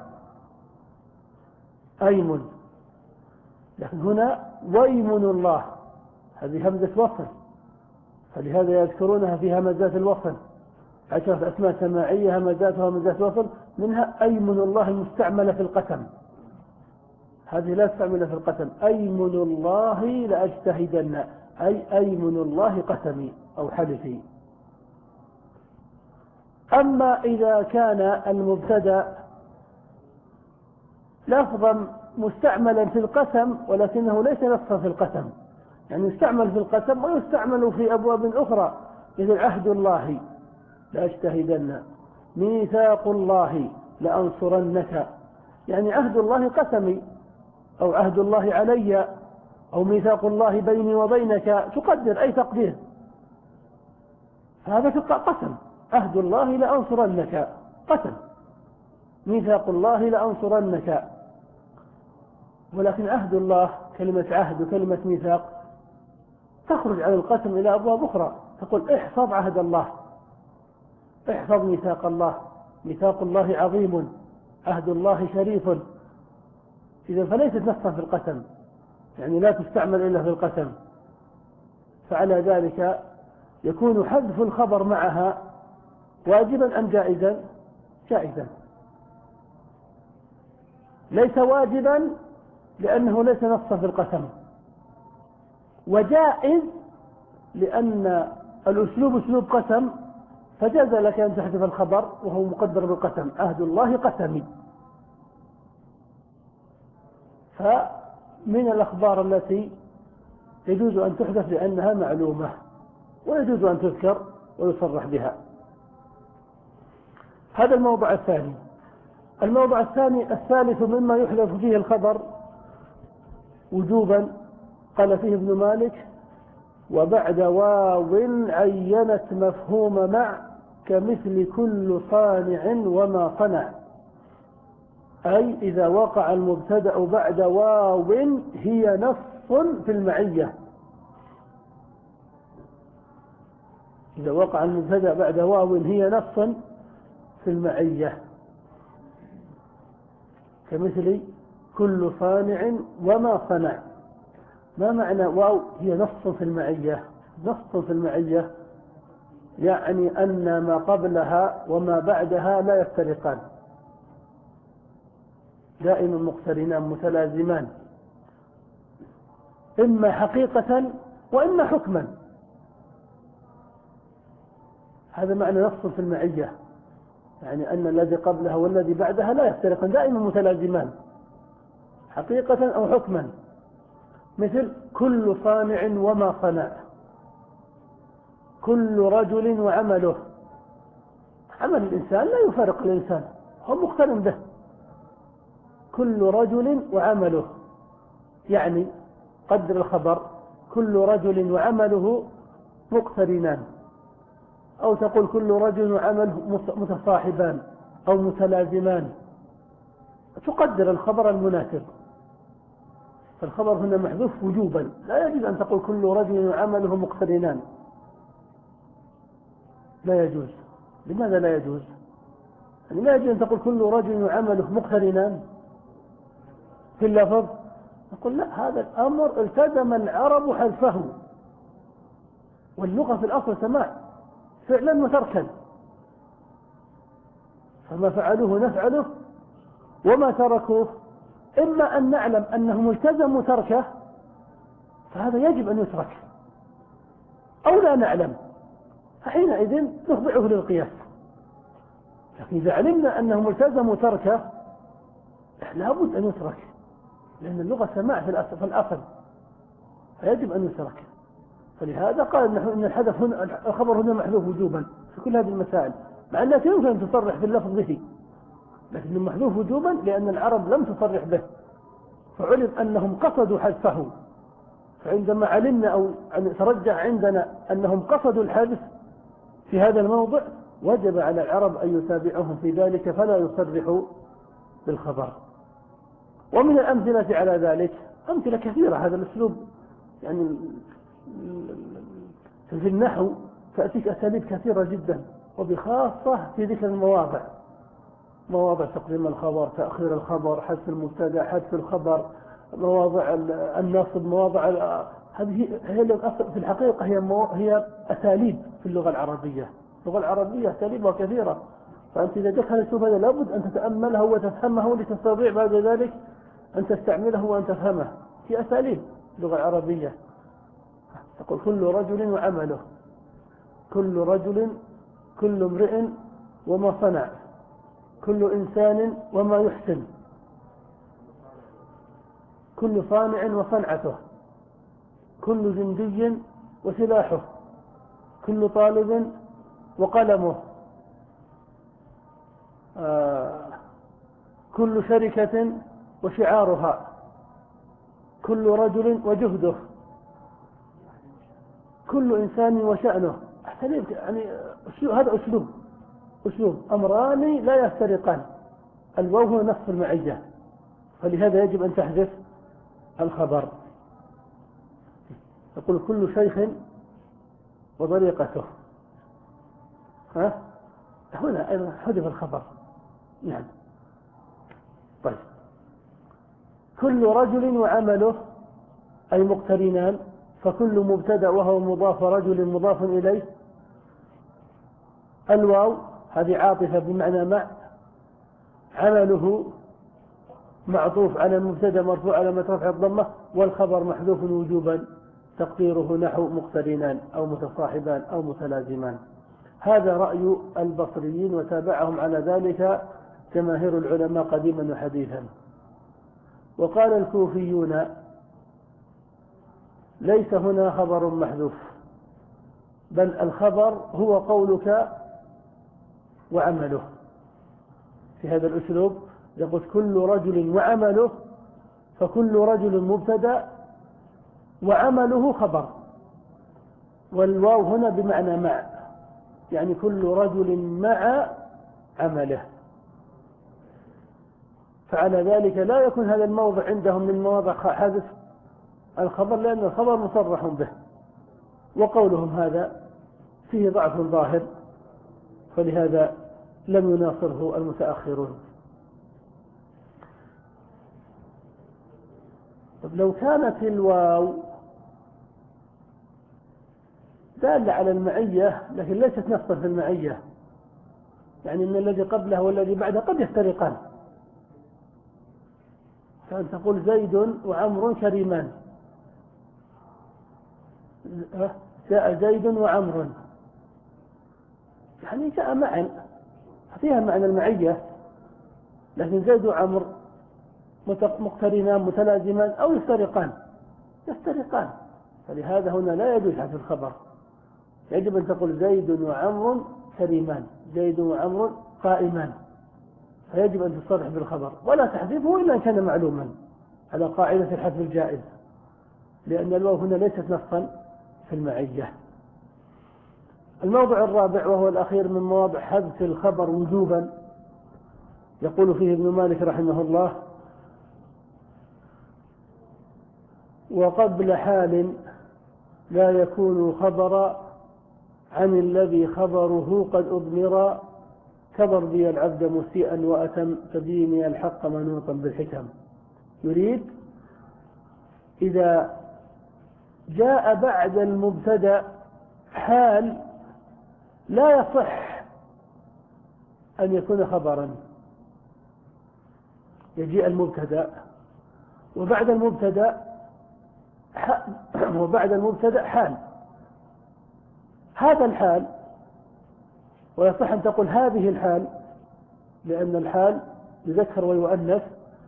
[SPEAKER 1] أيمن. لكن هنا ويمن الله هذه همزة وصل، فلهذا يذكرونها في همزات الوصل، عشرة أسماء سماعية همزات وهمزات وصل، منها أيمن الله المستعملة في القسم، هذه لا تستعمل في القسم. أيمن الله لأجتهدن أي أيمن الله قسمي أو حلفي. أما إذا كان المبتدأ لفظا مستعملا في القسم ولكنه ليس نصا في القسم، يعني يستعمل في القسم ويستعمل في أبواب أخرى، مثل عهد الله لأجتهدن، ميثاق الله لأنصرنك، يعني عهد الله قسمي أو عهد الله علي أو ميثاق الله بيني وبينك، تقدر أي تقدير، هذا في قسم. عهد الله لأنصرنك قسم، ميثاق الله لأنصرنك. ولكن عهد الله كلمة عهد وكلمة ميثاق تخرج عن القسم إلى أبواب أخرى، تقول احفظ عهد الله، احفظ ميثاق الله، ميثاق الله عظيم، عهد الله شريف. إذا فليست نصا في القسم، يعني لا تستعمل إلا في القسم، فعلى ذلك يكون حذف الخبر معها واجبا أم جائزا؟ جائزا، ليس واجبا لأنه ليس نصا في القسم، وجائز لأن الأسلوب أسلوب قسم، فجاز لك أن تحذف الخبر وهو مقدر بالقسم، عهد الله قسمي. من الأخبار التي يجوز أن تحدث لأنها معلومة، ويجوز أن تذكر ويصرح بها. هذا الموضع الثاني. الموضع الثاني الثالث مما يحدث فيه الخبر وجوبا، قال فيه ابن مالك: وبعد واو عينت مفهوم مع كمثل كل صانع وما صنع. أي إذا وقع المبتدأ بعد واو هي نص في المعية. إذا وقع المبتدأ بعد واو هي نص في المعية، كمثل كل صانع وما صنع. ما معنى واو هي نص في المعية؟ نص في المعية يعني أن ما قبلها وما بعدها لا يفترقان، دائما مقترنان متلازمان، إما حقيقة وإما حكما. هذا معنى نص في المعية، يعني أن الذي قبلها والذي بعدها لا يفترقان، دائما متلازمان حقيقة أو حكما. مثل كل صانع وما صنع، كل رجل وعمله. عمل الإنسان لا يفارق الإنسان، هو مقترن به. كل رجل وعمله، يعني قدر الخبر كل رجل وعمله مقترنان، أو تقول كل رجل وعمله متصاحبان أو متلازمان، تقدر الخبر المناسب. فالخبر هنا محذوف وجوبا، لا يجوز أن تقول كل رجل وعمله مقترنان، لا يجوز. لماذا لا يجوز؟ يعني لا يجوز أن تقول كل رجل وعمله مقترنان في اللفظ. نقول لا، هذا الأمر التزم العرب حذفه، واللغة في الأصل سماع فعلا وتركا، فما فعلوه نفعله وما تركوه إما أن نعلم أنهم التزموا تركه فهذا يجب أن يترك، أو لا نعلم فحينئذ نخضعه للقياس. لكن إذا علمنا أنهم التزموا تركه لابد أن يترك، لأن اللغة سماع في الأصل فيجب أن يترك. فلهذا قال إن الحذف هنا الخبر هنا محذوف وجوبا في كل هذه المسائل، مع أنها يمكن أن تصرح في اللفظ به، لكن محذوف وجوبا لأن العرب لم تصرح به، فعلم أنهم قصدوا حذفه. فعندما علمنا أو أن ترجع عندنا أنهم قصدوا الحذف في هذا الموضع، وجب على العرب أن يتابعهم في ذلك فلا يصرحوا بالخبر. ومن الأمثلة على ذلك أمثلة كثيرة. هذا الأسلوب يعني في النحو تأتيك أساليب كثيرة جدا، وبخاصة في ذكر المواضع، مواضع تقديم الخبر، تأخير الخبر، حذف المبتدأ، حذف الخبر، مواضع النصب، مواضع هذه هي في الحقيقة هي هي أساليب في اللغة العربية. اللغة العربية أساليبها كثيرة، فأنت إذا جاءك هذا الأسلوب هذا لابد أن تتأمله وتفهمه لتستطيع بعد ذلك أن تستعمله وأن تفهمه. في أساليب اللغة العربية، تقول كل رجل وعمله، كل رجل، كل امرئ وما صنع، كل إنسان وما يحسن، كل صانع وصنعته، كل جندي وسلاحه، كل طالب وقلمه، آه كل شركة وشعارها، كل رجل وجهده، كل إنسان وشأنه. يعني هذا أسلوب أسلوب أمران لا يفترقان، الواو هو نصف المعية، فلهذا يجب أن تحذف الخبر. يقول كل شيخ وطريقته، ها هنا أيضا حذف الخبر. نعم. طيب، كل رجل وعمله أي مقترنان، فكل مبتدأ وهو مضاف رجل مضاف إليه، الواو هذه عاطفة بمعنى مع، عمله معطوف على المبتدأ مرفوع على رفع الضمة، والخبر محذوف وجوبا تقديره نحو مقترنان أو متصاحبان أو متلازمان. هذا رأي البصريين، وتابعهم على ذلك جماهير العلماء قديما وحديثا. وقال الكوفيون ليس هنا خبر محذوف، بل الخبر هو قولك وعمله. في هذا الأسلوب يقول كل رجل وعمله، فكل رجل مبتدأ وعمله خبر، والواو هنا بمعنى مع، يعني كل رجل مع عمله. فعلى ذلك لا يكون هذا الموضع عندهم من مواضع حذف الخبر، لأن الخبر مصرح به، وقولهم هذا فيه ضعف ظاهر، فلهذا لم يناصره المتأخرون. طب لو كانت الواو دالة على المعية لكن ليست نصا في المعية، يعني ان الذي قبله والذي بعده قد يفترقان، كان تقول زيد وعمر كريمان، جاء زيد وعمر، يعني جاء معا فيها معنى المعية، لكن زيد وعمر مقترنان متلازمان أو يفترقان يفترقان فلهذا هنا لا يجوز حذف الخبر، يجب أن تقول زيد وعمر كريمان، زيد وعمر قائمان، فيجب أن تصرح بالخبر ولا تحذفه إلا أن كان معلوما على قاعدة الحذف الجائز، لأن الواو هنا ليست نصا في المعية. الموضع الرابع وهو الأخير من مواضع حذف الخبر وجوبا، يقول فيه ابن مالك رحمه الله: وقبل حال لا يكون خبر عن الذي خبره قد أضمر، كضربي العبد مسيئا وأتم تديني الحق منوطا بالحكم. يريد إذا جاء بعد المبتدأ حال لا يصح أن يكون خبرا، يجيء المبتدأ وبعد المبتدأ وبعد المبتدأ حال، هذا الحال، ويصح أن تقول هذه الحال لأن الحال يذكر ويؤنث،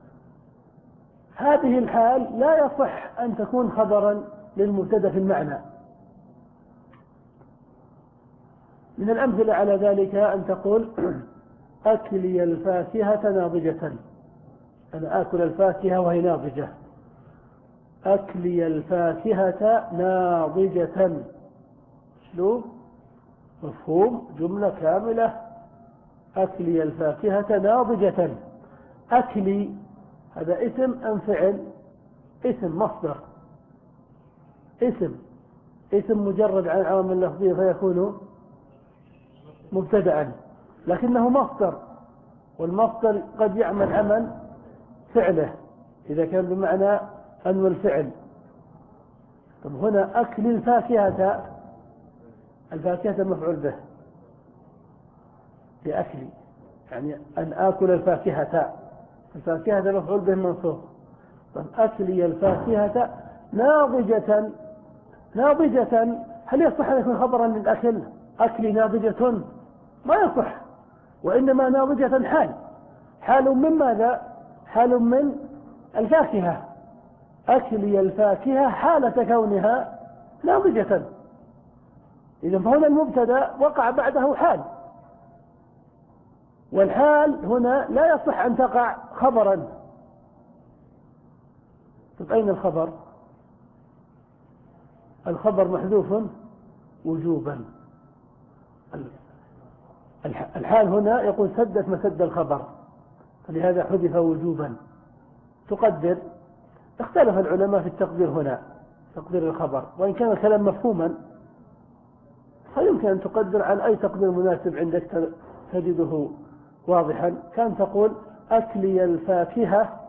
[SPEAKER 1] هذه الحال لا يصح أن تكون خبرا للمبتدأ في المعنى. من الأمثلة على ذلك أن تقول أكلي الفاكهة ناضجة، أنا آكل الفاكهة وهي ناضجة، أكلي الفاكهة ناضجة، شلو مفهوم جملة كاملة، أكلي الفاكهة ناضجة. أكلي هذا اسم أم فعل؟ اسم مصدر، اسم اسم مجرد عن عوامل لفظية فيكون مبتدأ، لكنه مصدر، والمصدر قد يعمل عمل فعله إذا كان بمعنى أنوى الفعل. طب هنا أكل الفاكهة، الفاكهة مفعول به لأكلي، يعني أن آكل الفاكهة، الفاكهة مفعول به منصوب. طب أكلي الفاكهة ناضجة، ناضجة هل يصح أن يكون خبرا للأكل؟ أكلي ناضجة ما يصح، وإنما ناضجة حال، حال من ماذا؟ حال من الفاكهة، أكلي الفاكهة حالة كونها ناضجة، إذا فهنا المبتدأ وقع بعده حال، والحال هنا لا يصح أن تقع خبرا. طيب أين الخبر؟ الخبر محذوف وجوبا، الحال هنا يقول سدت مسد الخبر، فلهذا حذف وجوبا. تقدر، اختلف العلماء في التقدير هنا، تقدير الخبر، وإن كان الكلام مفهوما فيمكن أن تقدر على أي تقدير مناسب عندك تجده واضحا. كان تقول أكلي الفاكهة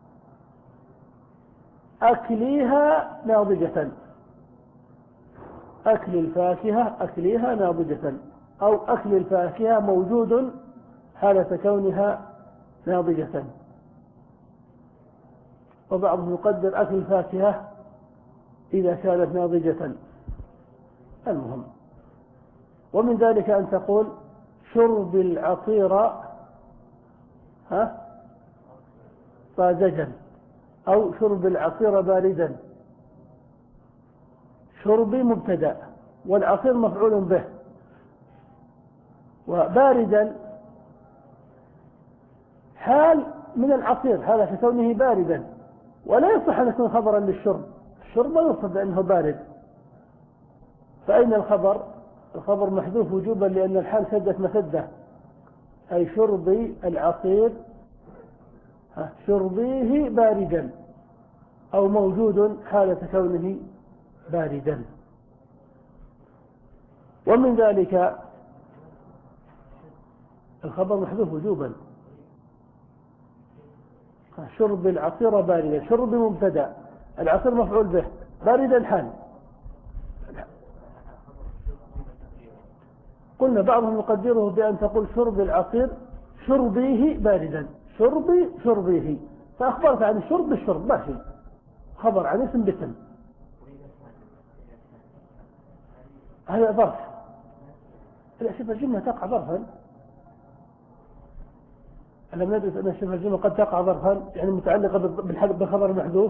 [SPEAKER 1] أكليها ناضجة، أكل الفاكهة أكليها ناضجة، أو أكل الفاكهة موجود حالة كونها ناضجة. وبعضهم يقدر أكل الفاكهة إذا كانت ناضجة. المهم، ومن ذلك أن تقول شرب العصير ها طازجا، أو شرب العصير باردا، شربي مبتدأ والعصير مفعول به، وباردا حال من العصير هذا في كونه باردا، ولا يصح أن يكون خبرا للشرب، الشرب لا يصح لأنه بارد. فأين الخبر؟ الخبر محذوف وجوبا لأن الحال سدت مسدة، أي شربي العصير شربيه باردا أو موجود حالة كونه باردا. ومن ذلك الخبر محذوف وجوبا، شرب العصير باردا، شرب مبتدأ، العصير مفعول به، باردا حال. قلنا بعضهم يقدره بأن تقول شرب العصير شربيه باردا، شربي شربيه، فأخبرت عن الشرب بالشرب ما شيء، خبر عن اسم باسم، هذا ظرف. شوف الجملة تقع ظرفا، ألم ندرس أن شوف الجملة قد تقع ظرفا يعني متعلقة بالخبر المحذوف.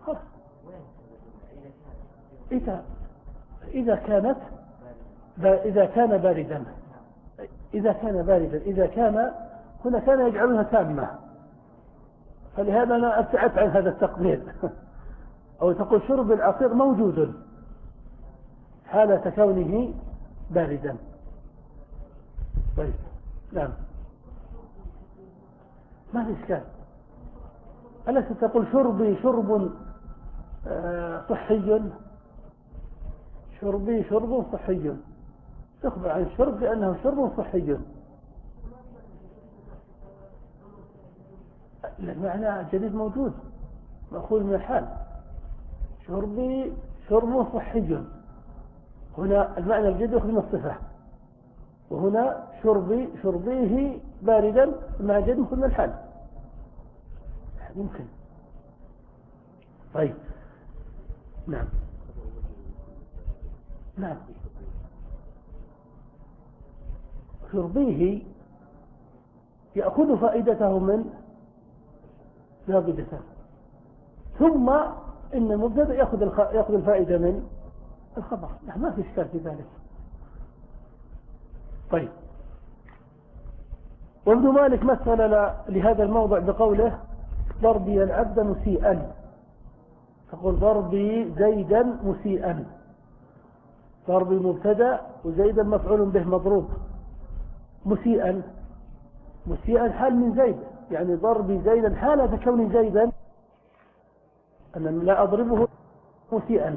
[SPEAKER 1] إذا إذا كانت إذا كان باردا إذا كان باردا إذا كان هنا كان يجعلها تامة، فلهذا أنا أبتعدت عن هذا التقدير. أو تقول شرب العصير موجود حالة كونه باردا. طيب نعم ما في إشكال. ألست تقول شربي شرب صحي، شربي شرب صحي، تخبر عن الشرب بأنه شرب صحي، المعنى جديد موجود مأخوذ من الحال، شربي شرب صحي، هنا المعنى الجديد يأخذ من الصفة، وهنا شربي شربيه باردا المعنى الجديد يأخذ من الحال، ممكن. طيب نعم نعم شربيه يأخذ فائدته من نابذته، ثم إن المبتدأ يأخذ الخ... يأخذ الفائدة من الخبر، لا ما في إشكال في ذلك. طيب وابن مالك مثل لهذا الموضع بقوله ضربي العبد مسيئا، تقول ضربي زيدا مسيئا، ضربي مبتدأ وزيدا مفعول به مضروب، مسيئا مسيئا حال من زيد، يعني ضربي زيدا حالة كون زيدا أنا لا أضربه مسيئا،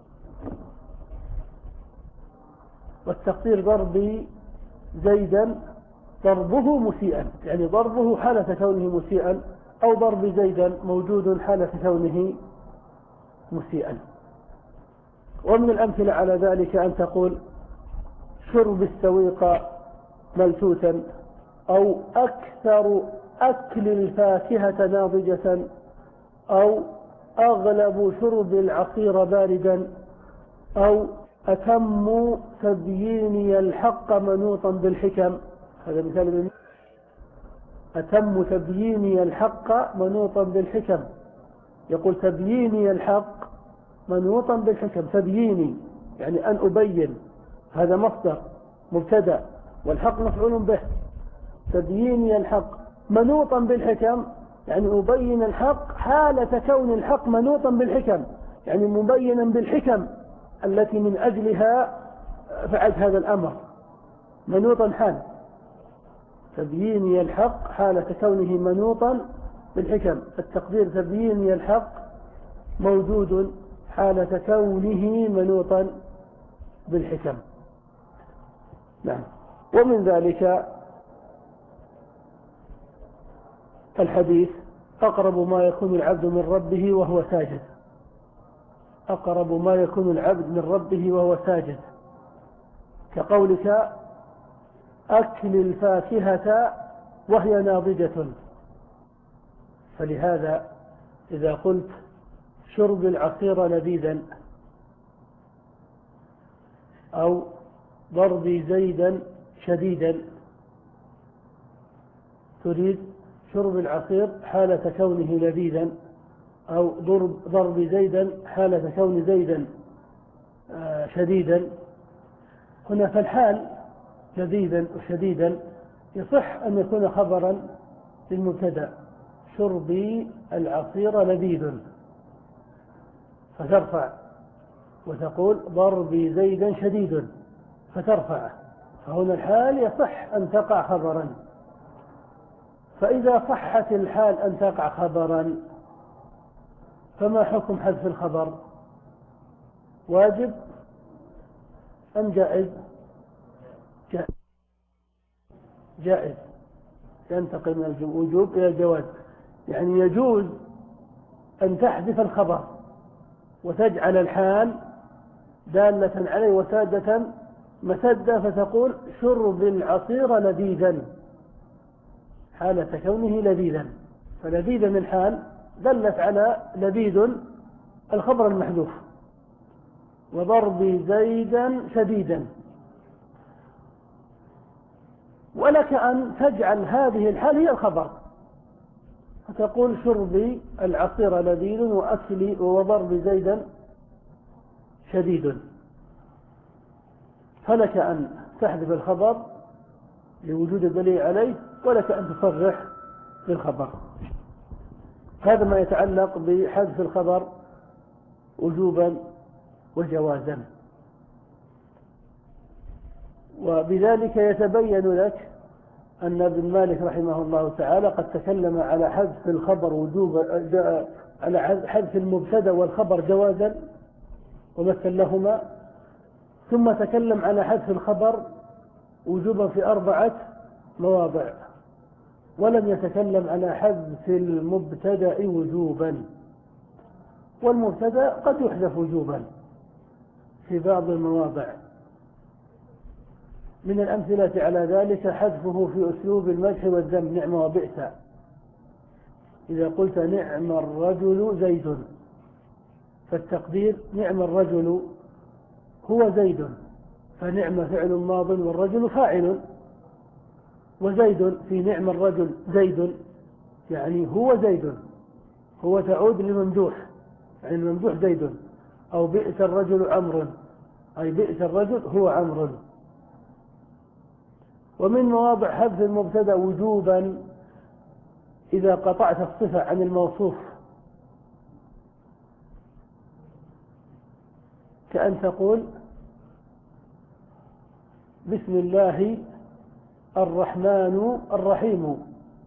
[SPEAKER 1] والتقدير ضربي زيدا ضربه مسيئا، يعني ضربه حالة كونه مسيئا، أو ضرب زيدا موجود حالة كونه مسيئا. ومن الأمثلة على ذلك أن تقول شرب السويق ملتوتا، أو أكثر أكل الفاكهة ناضجة، أو أغلب شرب العصير باردا، أو أتم تبييني الحق منوطا بالحكم، هذا مثال من أتم تبييني الحق منوطا بالحكم، يقول تبييني الحق منوطا بالحكم، تبييني يعني أن أبين، هذا مصدر مبتدأ والحق مفعول به، تبييني الحق منوطا بالحكم يعني أبين الحق حالة كون الحق منوطا بالحكم، يعني مبينا بالحكم التي من أجلها فعلت هذا الأمر، منوطا حال تبييني الحق حالة كونه منوطا بالحكم، التقدير تبييني الحق موجود حالة كونه منوطا بالحكم. نعم. ومن ذلك الحديث أقرب ما يكون العبد من ربه وهو ساجد، أقرب ما يكون العبد من ربه وهو ساجد، كقولك أكل الفاكهة وهي ناضجة، فلهذا إذا قلت شرب العصير لذيذا، أو ضربي زيدا شديدا، تريد شرب العصير حالة كونه لذيذا، أو ضرب ضرب زيدا حالة كون زيدا شديدا. هنا في الحال لذيذا وشديدا يصح أن يكون خبرا للمبتدأ، شربي العصير لذيذ، فترفع وتقول ضربي زيدا شديد فترفعه، فهنا الحال يصح أن تقع خبرا. فإذا صحت الحال أن تقع خبرا فما حكم حذف الخبر؟ واجب أم جائز؟ جائز, جائز. ينتقل من الوجوب إلى الجواز، يعني يجوز أن تحذف الخبر وتجعل الحال دالة عليه وسادة مسدة، فتقول شرب العصير لذيذا حالة كونه لذيذا، فلذيذا الحال دلت على لذيذ الخبر المحذوف، وضرب زيدا شديدا. ولك أن تجعل هذه الحال هي الخبر، فتقول شربي العصير لذيذ وأكلي وضرب زيدا شديد، فلك أن تحذف الخبر لوجود الدليل عليه، ولك أن تصرح بالخبر. هذا ما يتعلق بحذف الخبر وجوبا وجوازا. وبذلك يتبين لك أن ابن مالك رحمه الله تعالى قد تكلم على حذف الخبر وجوبا، على حذف المبتدأ والخبر جوازا ومثل لهما، ثم تكلم على حذف الخبر وجوبا في أربعة مواضع، ولم يتكلم على حذف المبتدأ وجوبا. والمبتدأ قد يحذف وجوبا في بعض المواضع. من الأمثلة على ذلك حذفه في أسلوب المدح والذم، نعم وبئس. إذا قلت نعم الرجل زيد، فالتقدير نعم الرجل هو زيد، فنعم فعل ماض والرجل فاعل، وزيد في نعم الرجل زيد يعني هو زيد، هو تعود لممدوح يعني الممدوح زيد. أو بئس الرجل عمرو، أي بئس الرجل هو عمرو. ومن مواضع حذف المبتدأ وجوبا إذا قطعت الصفة عن الموصوف، كأن تقول بسم الله الرحمن الرحيم،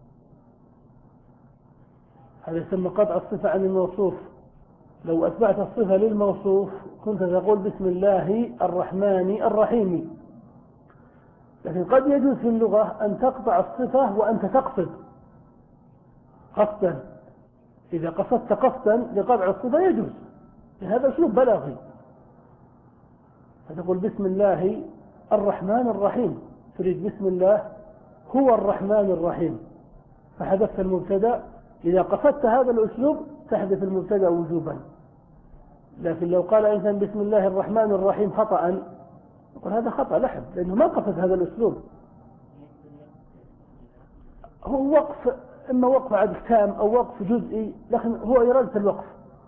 [SPEAKER 1] هذا يسمى قطع الصفة عن الموصوف. لو أتبعت الصفة للموصوف كنت تقول بسم الله الرحمن الرحيم. لكن قد يجوز في اللغة أن تقطع الصفة وأنت تقصد قصدا، إذا قصدت قصدا لقطع الصفة يجوز، هذا أسلوب بلاغي، فتقول بسم الله الرحمن الرحيم، تريد بسم الله هو الرحمن الرحيم، فحذفت المبتدأ. إذا قصدت هذا الأسلوب تحذف المبتدأ وجوبا. لكن لو قال إنسان بسم الله الرحمن الرحيم خطأ، يقول هذا خطأ لحظ، لأنه ما قصد هذا الأسلوب. هو وقف، إما وقف عدد تام أو وقف جزئي، لكن هو إرادة الوقف،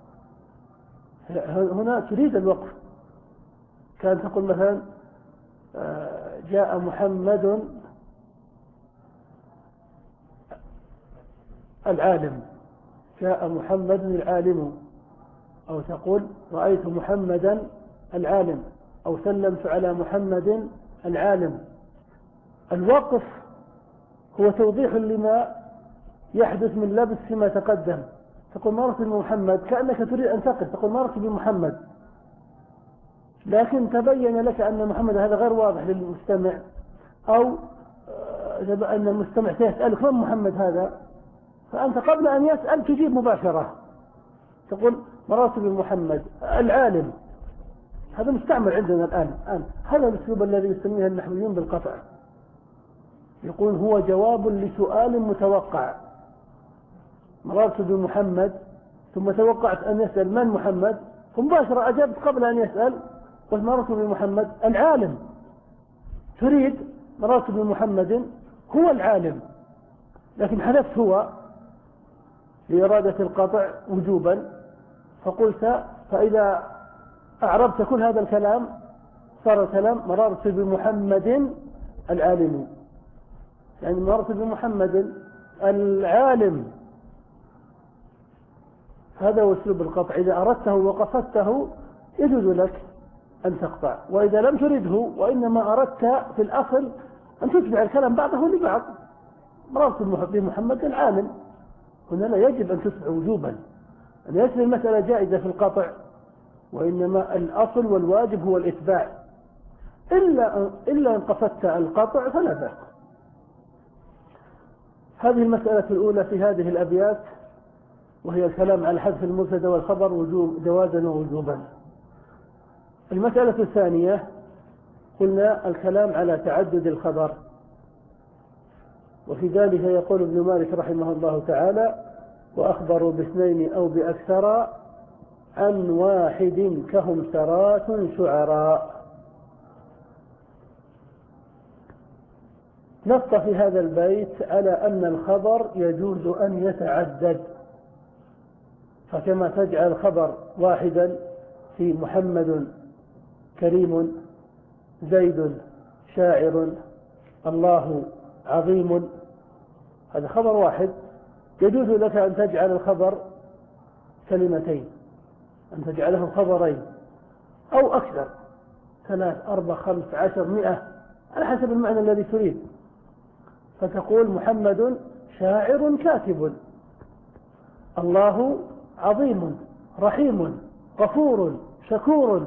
[SPEAKER 1] هنا تريد الوقف. كان تقول مثلا جاء محمد العالم، جاء محمد العالم، أو تقول رأيت محمدا العالم، أو سلمت على محمد العالم. الوقف هو توضيح لما يحدث من لبس فيما تقدم. تقول مرت بمحمد كأنك تريد أن تقف، تقول مرت بمحمد، لكن تبين لك أن محمد هذا غير واضح للمستمع، أو أن المستمع سيسألك من محمد هذا، فأنت قبل أن يسأل تجيب مباشرة، تقول مرات بمحمد العالم. هذا مستعمل عندنا الآن الآن هذا الأسلوب الذي يسميه النحويون بالقطع، يقول هو جواب لسؤال متوقع. مررت بمحمد ثم توقعت أن يسأل من محمد، فمباشرة أجبت قبل أن يسأل، قلت مررت بمحمد العالم، تريد مررت بمحمد هو العالم، لكن حذفت هو لإرادة القطع وجوبا، فقلت فإذا أعربت كل هذا الكلام صار الكلام مررت بمحمد العالم، يعني مررت بمحمد العالم. هذا هو أسلوب القطع، إذا أردته وقصدته يجوز لك أن تقطع، وإذا لم ترده وإنما أردت في الأصل أن تتبع الكلام بعضه لبعض، مررت بمحمد العالم، هنا لا يجب أن تتبع وجوبا، أن ليس المسألة جائزة في القطع، وإنما الأصل والواجب هو الإتباع، إلا إلا إن قصدت القطع فلا بأس. هذه المسألة الأولى في هذه الأبيات، وهي الكلام على حذف المبتدا والخبر وجوب جوازا ووجوبا. المسألة الثانية قلنا الكلام على تعدد الخبر، وفي ذلك يقول ابن مالك رحمه الله تعالى: وأخبروا باثنين أو بأكثر عن واحد كهم سرات شعراء. نص في هذا البيت على أن الخبر يجوز أن يتعدد، فكما تجعل الخبر واحدا في محمد كريم زيد شاعر الله عظيم، هذا خبر واحد، يجوز لك أن تجعل الخبر كلمتين، أن تجعله خبرين أو أكثر، ثلاث أربع خمس عشر مئة على حسب المعنى الذي تريد. فتقول محمد شاعر كاتب، الله عظيم رحيم غفور شكور،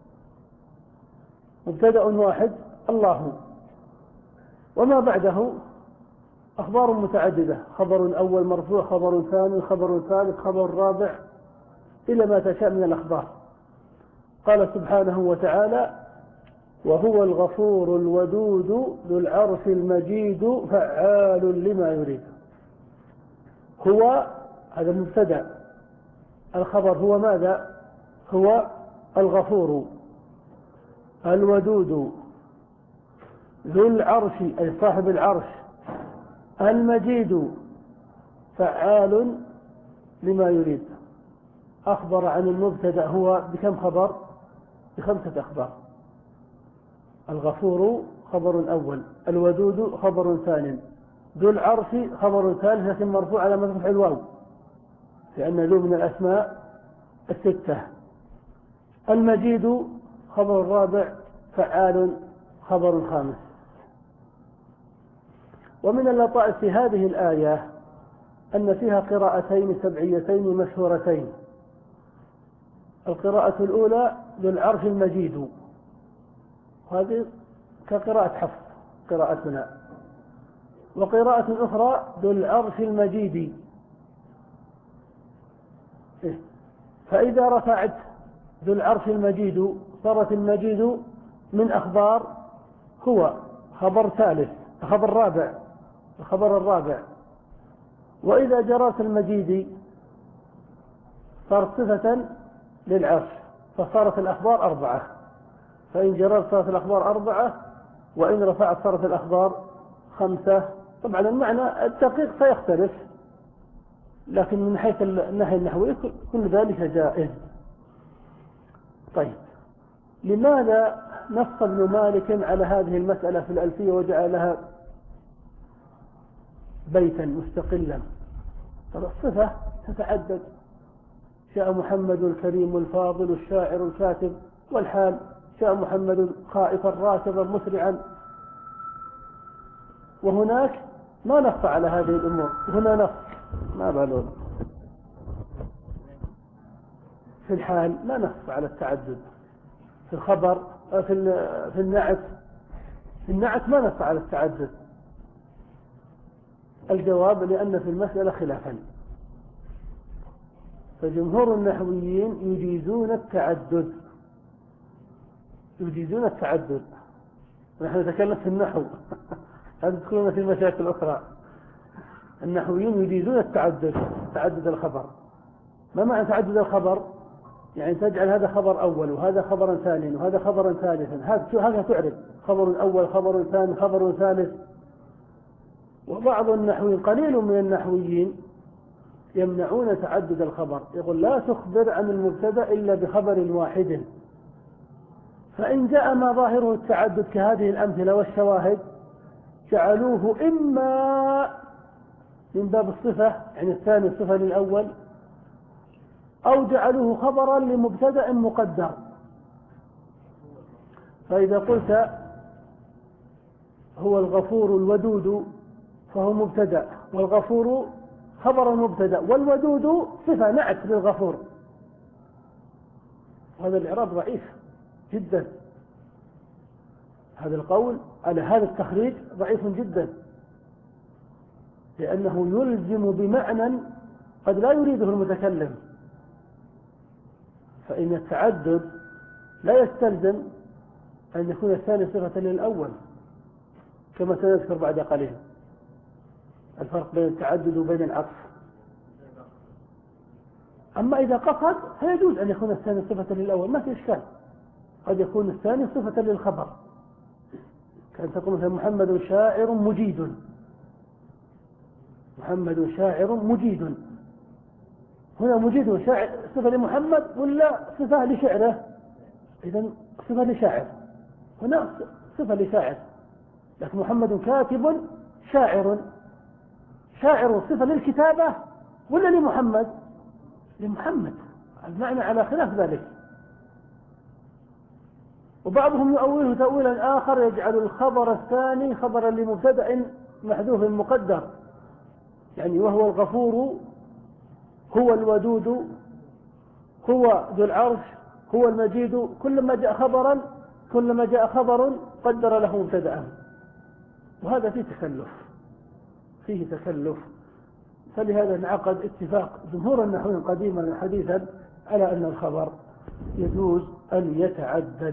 [SPEAKER 1] مبتدأ واحد الله، وما بعده أخبار متعددة، خبر أول مرفوع، خبر ثاني، خبر ثالث، خبر رابع، إلى ما تشاء من الأخبار. قال سبحانه وتعالى: وهو الغفور الودود ذو العرش المجيد فعال لما يريد. هو هذا مبتدأ، الخبر هو ماذا؟ هو الغفور الودود ذو العرش أي صاحب العرش، المجيد فعال لما يريد. أخبر عن المبتدأ هو بكم خبر؟ بخمسة أخبار. الغفور خبر أول، الودود خبر ثاني، ذو العرش خبر ثالث لكن مرفوع على رفع الواو لأن ذو من الأسماء الستة، المجيد خبر رابع، فعال خبر خامس. ومن اللطائف في هذه الآية أن فيها قراءتين سبعيتين مشهورتين. القراءة الأولى ذو العرش المجيد، هذه كقراءة حفص قراءتنا، وقراءة أخرى ذو العرش المجيد. فإذا رفعت ذو العرش المجيد صارت المجيد من أخبار، هو خبر ثالث، خبر رابع، الخبر الرابع. وإذا جرت المجيد صارت صفة للعرش، فصارت الأخبار أربعة، فإن جرت صارت الأخبار أربعة، وإن رفعت صارت الأخبار خمسة. طبعا المعنى الدقيق سيختلف، لكن من حيث الناحية النحوية كل ذلك جائز. طيب، لماذا نص ابن مالك على هذه المسألة في الألفية وجعلها بيتا مستقلا؟ الصفة تتعدد، جاء محمد الكريم الفاضل الشاعر الكاتب، والحال جاء محمد خائفا راكبا مسرعا، وهناك ما نص على هذه الأمور، هنا نص ما بالون. في الحال ما نص على التعدد، في الخبر في في النعت في النعت ما نص على التعدد. الجواب لأن في المسألة خلافا، فجمهور النحويين يجيزون التعدد، يجيزون التعدد. نحن نتكلم في النحو هذا تكون في مشاكل أخرى. النحويين يجيزون التعدد، تعدد الخبر. ما معنى تعدد الخبر؟ يعني تجعل هذا خبر أول وهذا خبرا ثانيا وهذا خبرا ثالثا، هذا تعرف خبر أول خبر ثاني خبر ثالث. وبعض النحويين قليل من النحويين يمنعون تعدد الخبر، يقول لا تخبر عن المبتدأ إلا بخبر واحد، فإن جاء ما ظاهره التعدد كهذه الأمثلة والشواهد جعلوه إما من باب الصفة، يعني الثاني الصفة للأول، أو جعلوه خبرا لمبتدأ مقدر. فإذا قلت هو الغفور الودود فهو مبتدأ، والغفور خبر مبتدأ، والودود صفة نعت للغفور. هذا الإعراب ضعيف جدا، هذا القول على هذا التخريج ضعيف جدا، لأنه يلزم بمعنى قد لا يريده المتكلم. فإن التعدد لا يستلزم أن يكون الثاني صفة للأول، كما سنذكر بعد قليل الفرق بين التعدد وبين العطف. أما إذا قصد فيجوز أن يكون الثاني صفة للأول، ما في إشكال. قد يكون الثاني صفة للخبر، كأن تقول مثلا محمد شاعر مجيد، محمد شاعر مجيد. هنا مجيد شاعر صفة لمحمد ولا صفة لشعره؟ إذن صفة لشاعر، هنا صفة لشاعر. لكن محمد كاتب شاعر، شاعر صفة للكتابة ولا لمحمد؟ لمحمد. المعنى على خلاف ذلك. وبعضهم يؤوله تأويلا آخر، يجعل الخبر الثاني خبرا لمبتدأ محذوف مقدر، يعني وهو الغفور، هو الودود، هو ذو العرش، هو المجيد. كلما جاء خبرا كلما جاء خبر قدر له مبتدأ، وهذا فيه تكلف، فيه تكلف. فلهذا انعقد اتفاق جمهور النحويين قديما وحديثا على أن الخبر يجوز أن يتعدد.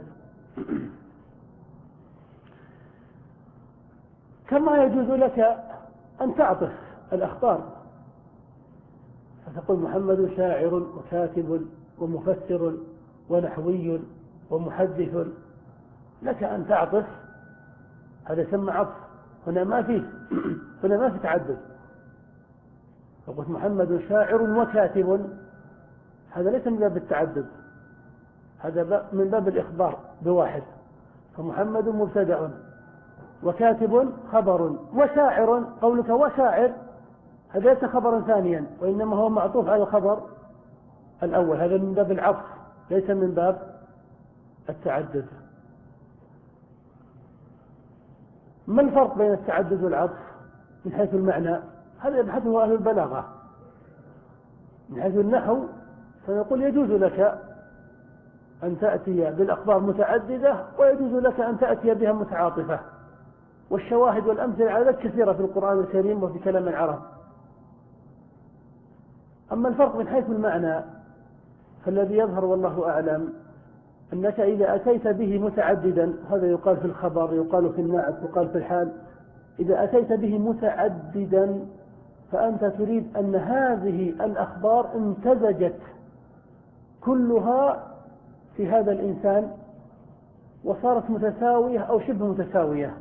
[SPEAKER 1] كما يجوز لك أن تعطف الأخبار، فتقول محمد شاعر وكاتب ومفسر ونحوي ومحدث، لك أن تعطف، هذا يسمى عطف. هنا ما فيه هنا ما في تعدد. فقلت محمد شاعر وكاتب، هذا ليس من باب التعدد، هذا من باب الإخبار بواحد. فمحمد مبتدأ وكاتب خبر، وشاعر، قولك وشاعر هذا ليس خبرا ثانيا، وإنما هو معطوف على الخبر الأول، هذا من باب العطف ليس من باب التعدد. ما الفرق بين التعدد والعطف من حيث المعنى؟ هذا يبحثه أهل البلاغة. من حيث النحو فنقول يجوز لك أن تأتي بالأخبار متعددة، ويجوز لك أن تأتي بها متعاطفة، والشواهد والأمثلة على ذلك كثيرة في القرآن الكريم وفي كلام العرب. أما الفرق من حيث المعنى فالذي يظهر والله أعلم أنك إذا أتيت به متعددا، هذا يقال في الخبر، يقال في النعت، يقال في الحال، إذا أتيت به متعددا فأنت تريد أن هذه الأخبار امتزجت كلها في هذا الإنسان وصارت متساوية أو شبه متساوية.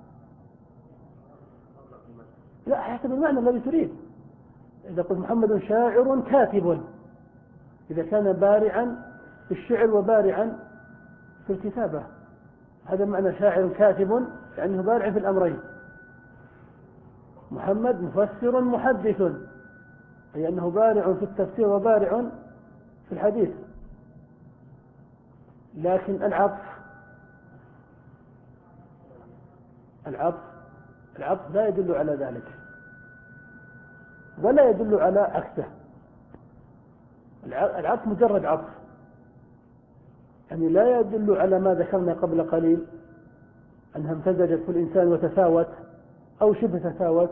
[SPEAKER 1] لا، حسب المعنى الذي تريد. إذا قلت محمد شاعر كاتب، إذا كان بارعا في الشعر وبارعا في الكتابة، هذا معنى شاعر كاتب، يعني بارع في الأمرين. محمد مفسر محدث، أي أنه بارع في التفسير وبارع في الحديث. لكن العطف العطف العطف لا يدل على ذلك ولا يدل على عكسه. العطف مجرد عطف، يعني لا يدل على ما ذكرنا قبل قليل أنها امتزجت في الإنسان وتساوت أو شبه تساوت،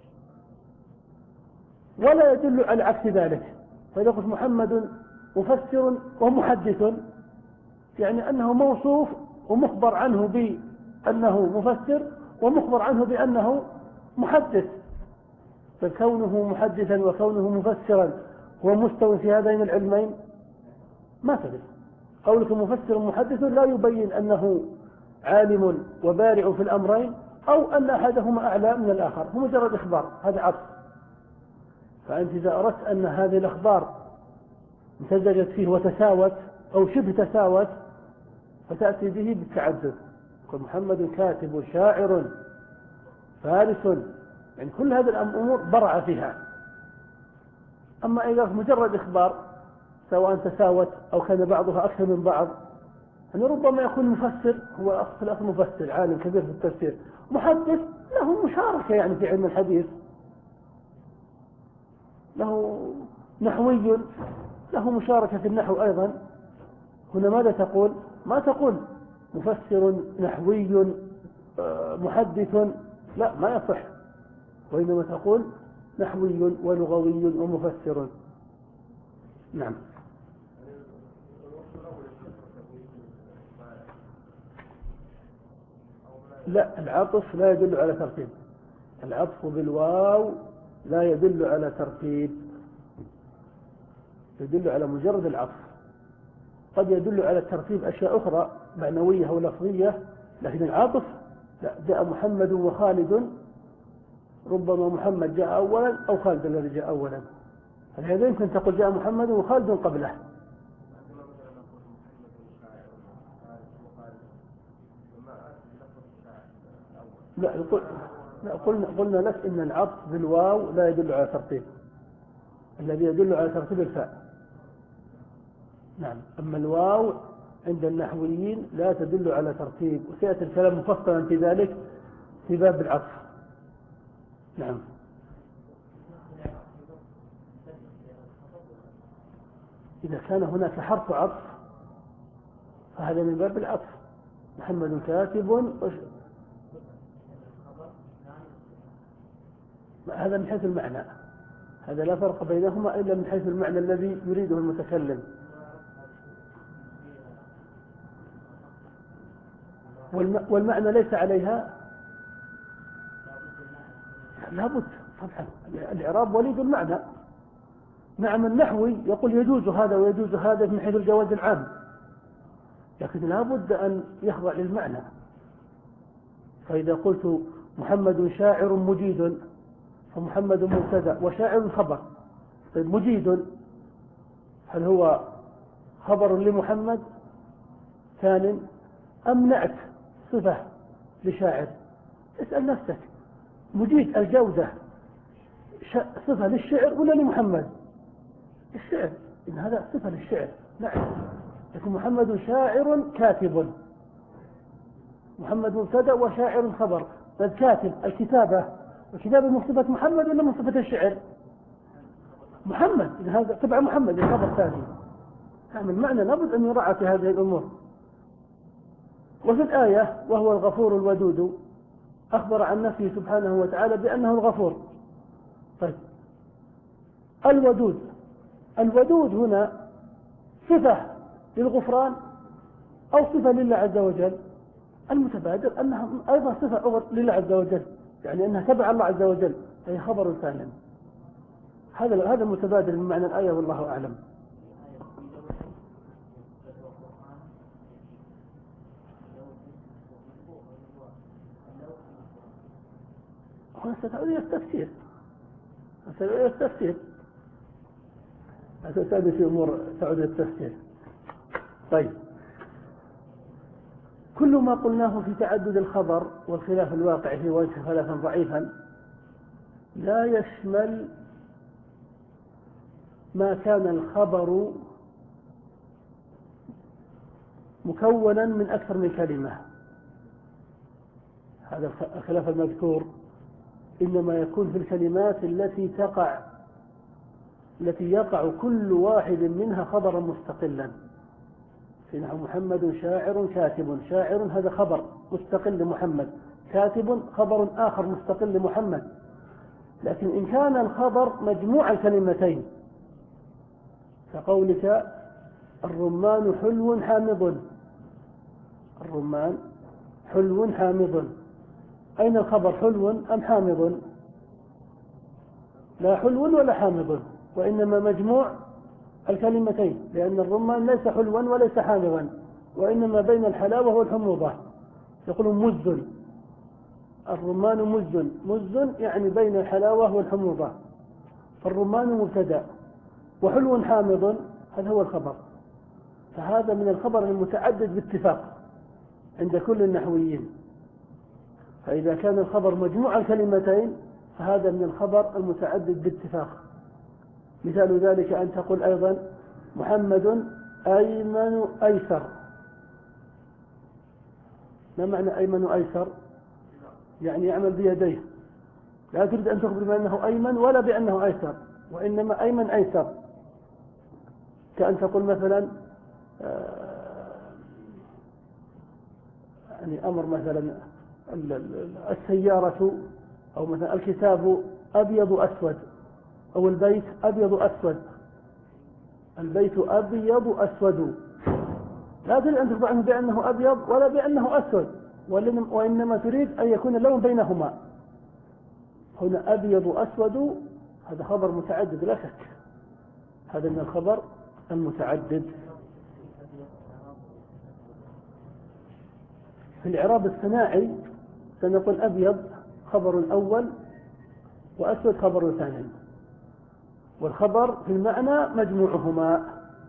[SPEAKER 1] ولا يدل على عكس ذلك. فإذا قلت محمد مفسر ومحدث، يعني أنه موصوف ومخبر عنه بأنه مفسر ومخبر عنه بأنه محدث، فكونه محدثا وكونه مفسرا هو مستوى في هذين العلمين ما تدل. قولك مفسر محدث لا يبين أنه عالم وبارع في الأمرين أو أن أحدهما أعلى من الآخر، هو مجرد إخبار، هذا عطف. فأنت إذا أردت أن هذه الأخبار امتزجت فيه وتساوت أو شبه تساوت، فتأتي به بالتعدد، يقول محمد كاتب شاعر فارس، يعني كل هذه الأمور برع فيها. أما إذا مجرد إخبار سواء تساوت أو كان بعضها أكثر من بعض، يعني ربما يكون مفسر هو في الأصل مفسر عالم كبير في التفسير، محدث له مشاركة يعني في علم الحديث، له نحوي له مشاركة في النحو أيضا. هنا ماذا تقول؟ ما تقول مفسر نحوي محدث، لا ما يصح، وإنما تقول نحوي ولغوي ومفسر. نعم. لا، العطف لا يدل على ترتيب، العطف بالواو لا يدل على ترتيب، يدل على مجرد العطف. قد يدل على الترتيب أشياء أخرى معنوية أو لفظية، لكن العطف لا. جاء محمد وخالد، ربما محمد جاء أولا أو خالد الذي جاء أولا، فلهذا يمكن تقول جاء محمد وخالد قبله. لا, لا قلنا, قلنا لك إن العطف بالواو لا يدل على ترتيب، الذي يدل على ترتيب الفاء. نعم. أما الواو عند النحويين لا تدل على ترتيب، وسيأتي الكلام مفصلا في ذلك في باب العطف. نعم. إذا كان هناك حرف عطف فهذا من باب العطف، محمد كاتب، هذا من حيث المعنى، هذا لا فرق بينهما إلا من حيث المعنى الذي يريده المتكلم. والمعنى ليس عليها لابد طبعا، الإعراب وليد المعنى. نعم النحوي يقول يجوز هذا ويجوز هذا من حيث الجواز العام، لكن لابد أن يخضع للمعنى. فإذا قلت محمد شاعر مجيد فمحمد مبتدأ وشاعر خبر، طيب مجيد هل هو خبر لمحمد ثان أم نعت صفة لشاعر؟ اسأل نفسك، مجيد الجودة صفة للشعر ولا لمحمد؟ الشعر، إن هذا صفة للشعر نعم. لكن محمد شاعر كاتب، محمد مبتدأ وشاعر خبر، فالكاتب الكتابة، الكتابة من صفة محمد ولا من صفة الشعر؟ محمد، إن هذا تبع محمد الخبر ثاني. نعم المعنى لابد أن يراعى في هذه الأمور. وفي الآية وهو الغفور الودود أخبر عن نفسه سبحانه وتعالى بأنه الغفور. طيب الودود، الودود هنا صفة للغفران أو صفة لله عز وجل؟ المتبادر أنها أيضا صفة أخرى لله عز وجل، يعني أنها تبع الله عز وجل، فهي خبر ثاني. هذا هذا المتبادر من معنى الآية والله أعلم. هنا ستعود إلى التفسير، ستعود إلى التفسير، ستعود في أمور تعود إلى التفسير. طيب كل ما قلناه في تعدد الخبر والخلاف الواقع في وجه خلافا ضعيفا لا يشمل ما كان الخبر مكونا من أكثر من كلمة. هذا الخلاف المذكور إنما يكون في الكلمات التي تقع التي يقع كل واحد منها خبرا مستقلا. في نحو محمد شاعر كاتب، شاعر هذا خبر مستقل لمحمد، كاتب خبر آخر مستقل لمحمد. لكن إن كان الخبر مجموع الكلمتين كقولك الرمان حلو حامض، الرمان حلو حامض، أين الخبر؟ حلو أم حامض؟ لا حلو ولا حامض، وإنما مجموع الكلمتين، لأن الرمان ليس حلوا وليس حامضا، وإنما بين الحلاوة والحموضة. يقولون مز، الرمان مز، مز يعني بين الحلاوة والحموضة، فالرمان مبتدأ، وحلو حامض هذا هو الخبر. فهذا من الخبر المتعدد باتفاق، عند كل النحويين. فإذا كان الخبر مجموع الكلمتين فهذا من الخبر المتعدد باتفاق. مثال ذلك أن تقول أيضا محمد أيمن أيسر. ما معنى أيمن أيسر؟ يعني يعمل بيديه، لا تريد أن تخبر بأنه أيمن ولا بأنه أيسر، وإنما أيمن أيسر. كأن تقول مثلا يعني أمر مثلا السيارة أو مثلا الكتاب أبيض أسود، أو البيت أبيض أسود. البيت أبيض أسود، لا تريد أن تخبر عنه بأنه أبيض ولا بأنه أسود، وإنما تريد أن يكون اللون بينهما. هنا أبيض أسود هذا خبر متعدد لا شك، هذا من الخبر المتعدد. في الإعراب الصناعي سنقول أبيض خبر أول وأسود خبر ثاني، والخبر في المعنى مجموعهما.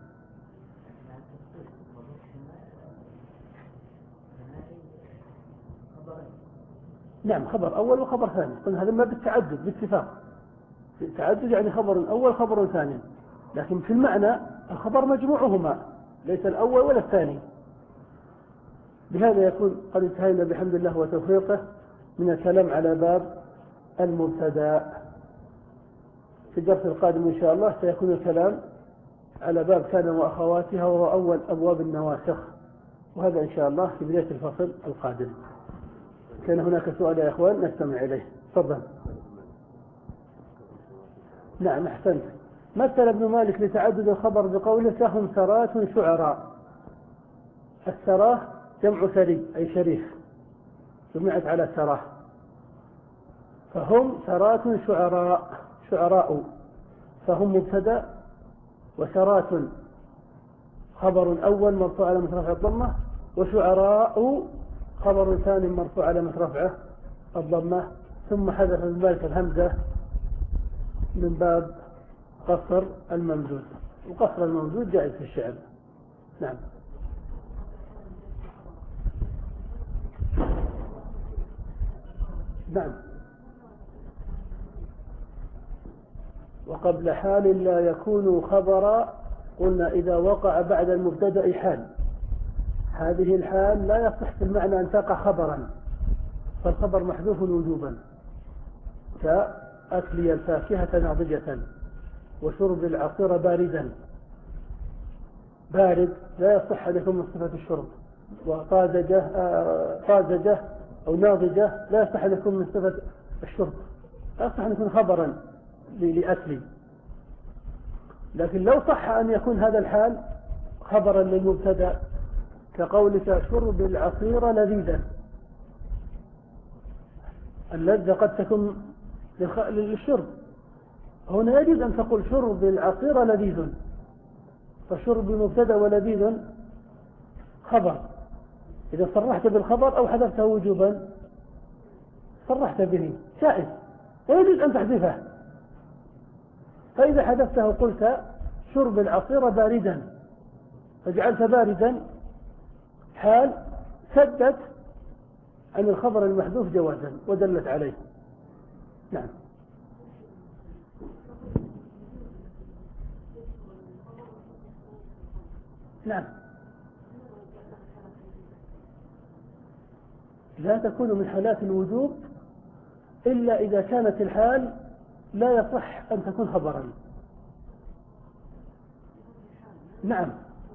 [SPEAKER 1] نعم، خبر أول وخبر ثاني، قلنا هذا ما بالتعدد باتفاق. التعدد يعني خبر أول خبر ثاني، لكن في المعنى الخبر مجموعهما، ليس الأول ولا الثاني. بهذا يكون قد انتهينا بحمد الله وتوفيقه من الكلام على باب المبتدأ. في الدرس القادم إن شاء الله سيكون الكلام على باب كان وأخواتها، وهو أول أبواب النواسخ، وهذا إن شاء الله في بداية الفصل القادم. كان هناك سؤال يا إخوان نستمع إليه، تفضل. نعم أحسنت. مثل ابن مالك لتعدد الخبر بقوله فهم سرات شعراء. السراه جمع سري أي شريف، جمعت على سراه. فهم سرات شعراء، شعراء، فهم مبتدأ، وسرات خبر أول مرفوع على رفعه الضمة، وشعراء خبر ثاني مرفوع على رفعه الضمة. ثم حذف ابن مالك الهمزة من باب قصر الممدود، وقصر الممدود جائز في الشعر. نعم. نعم. وقبل حال لا يكون خبرا قلنا إذا وقع بعد المبتدأ حال، هذه الحال لا يصح في المعنى أن تقع خبرا، فالخبر محذوف وجوبا، كأكلي الفاكهة ناضجة، وشرب العصير باردا. بارد لا يصح أن يكون من صفة الشرب، وطازجة آه طازجة أو ناضجة لا يصح أن يكون من صفة الشرب، لا يصح أن يكون خبرا لأكلي. لكن لو صح أن يكون هذا الحال خبرا للمبتدأ، كقولك شرب العصير لذيذا. اللذة قد تكون للشرب، هنا يجوز أن تقول شرب العصير لذيذ، فشرب مبتدأ ولذيذ خبر. إذا صرحت بالخبر أو حذفته وجوبا صرحت به جائز، ويجوز أن تحذفه. فإذا حذفته قلت شرب العصير باردا، فجعلت باردا حال سدت عن الخبر المحذوف جوازا ودلت عليه. نعم. نعم، لا تكون من حالات الوجوب إلا إذا كانت الحال لا يصح أن تكون خبرا. نعم.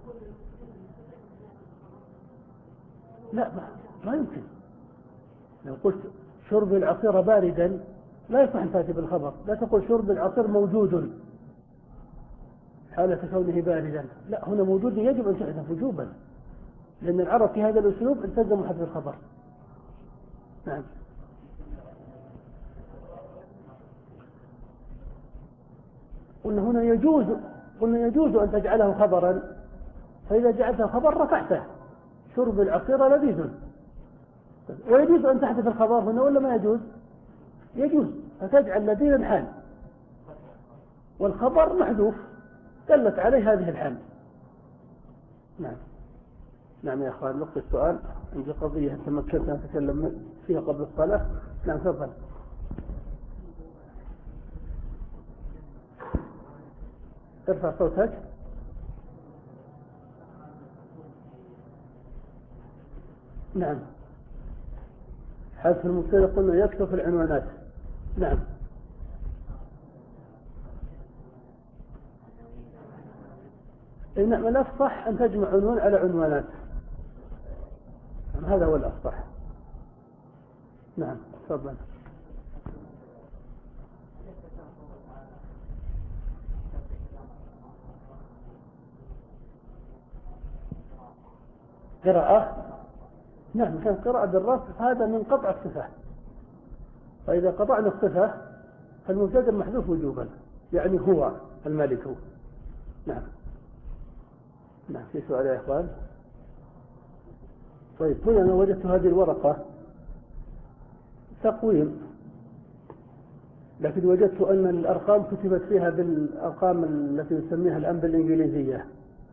[SPEAKER 1] لا، ما يمكن. لو قلت شرب العصير باردا لا يصح أن تأتي بالخبر، لا تقول شرب العصير موجود حالة كونه باردا، لا، هنا موجود يجب أن تحذف وجوبا، لأن العرب في هذا الأسلوب التزموا حذف الخبر. نعم. قلنا هنا يجوز قلنا يجوز أن تجعله خبرا، فإذا جعلته خبر رفعته، شرب العصير لذيذ. ويجوز أن تحذف الخبر هنا ولا ما يجوز؟ يجوز، فتجعل لذيذا حال والخبر محذوف دلت عليه هذه الحال. نعم. نعم يا أخوان، وقت السؤال عندي قضية تمكنت أن أتكلم فيها قبل الصلاة. نعم تفضل. ارفع صوتك. نعم، حذف المبتدأ قلنا يكتب في العنوانات. نعم. إنما الأفصح أن تجمع عنوان على عنوانات، هذا هو الأفصح. نعم تفضل. قراءة. نعم، كان قراءة بالرفع هذا من قطع الصفة، فإذا قطعنا الصفة فالمبتدأ محذوف وجوبا، يعني هو الملك هو. نعم. نعم، في سؤال يا إخوان؟ طيب، هنا أنا وجدت هذه الورقة تقويم، لكن وجدت أن الأرقام كتبت فيها بالأرقام التي نسميها الآن بالإنجليزية.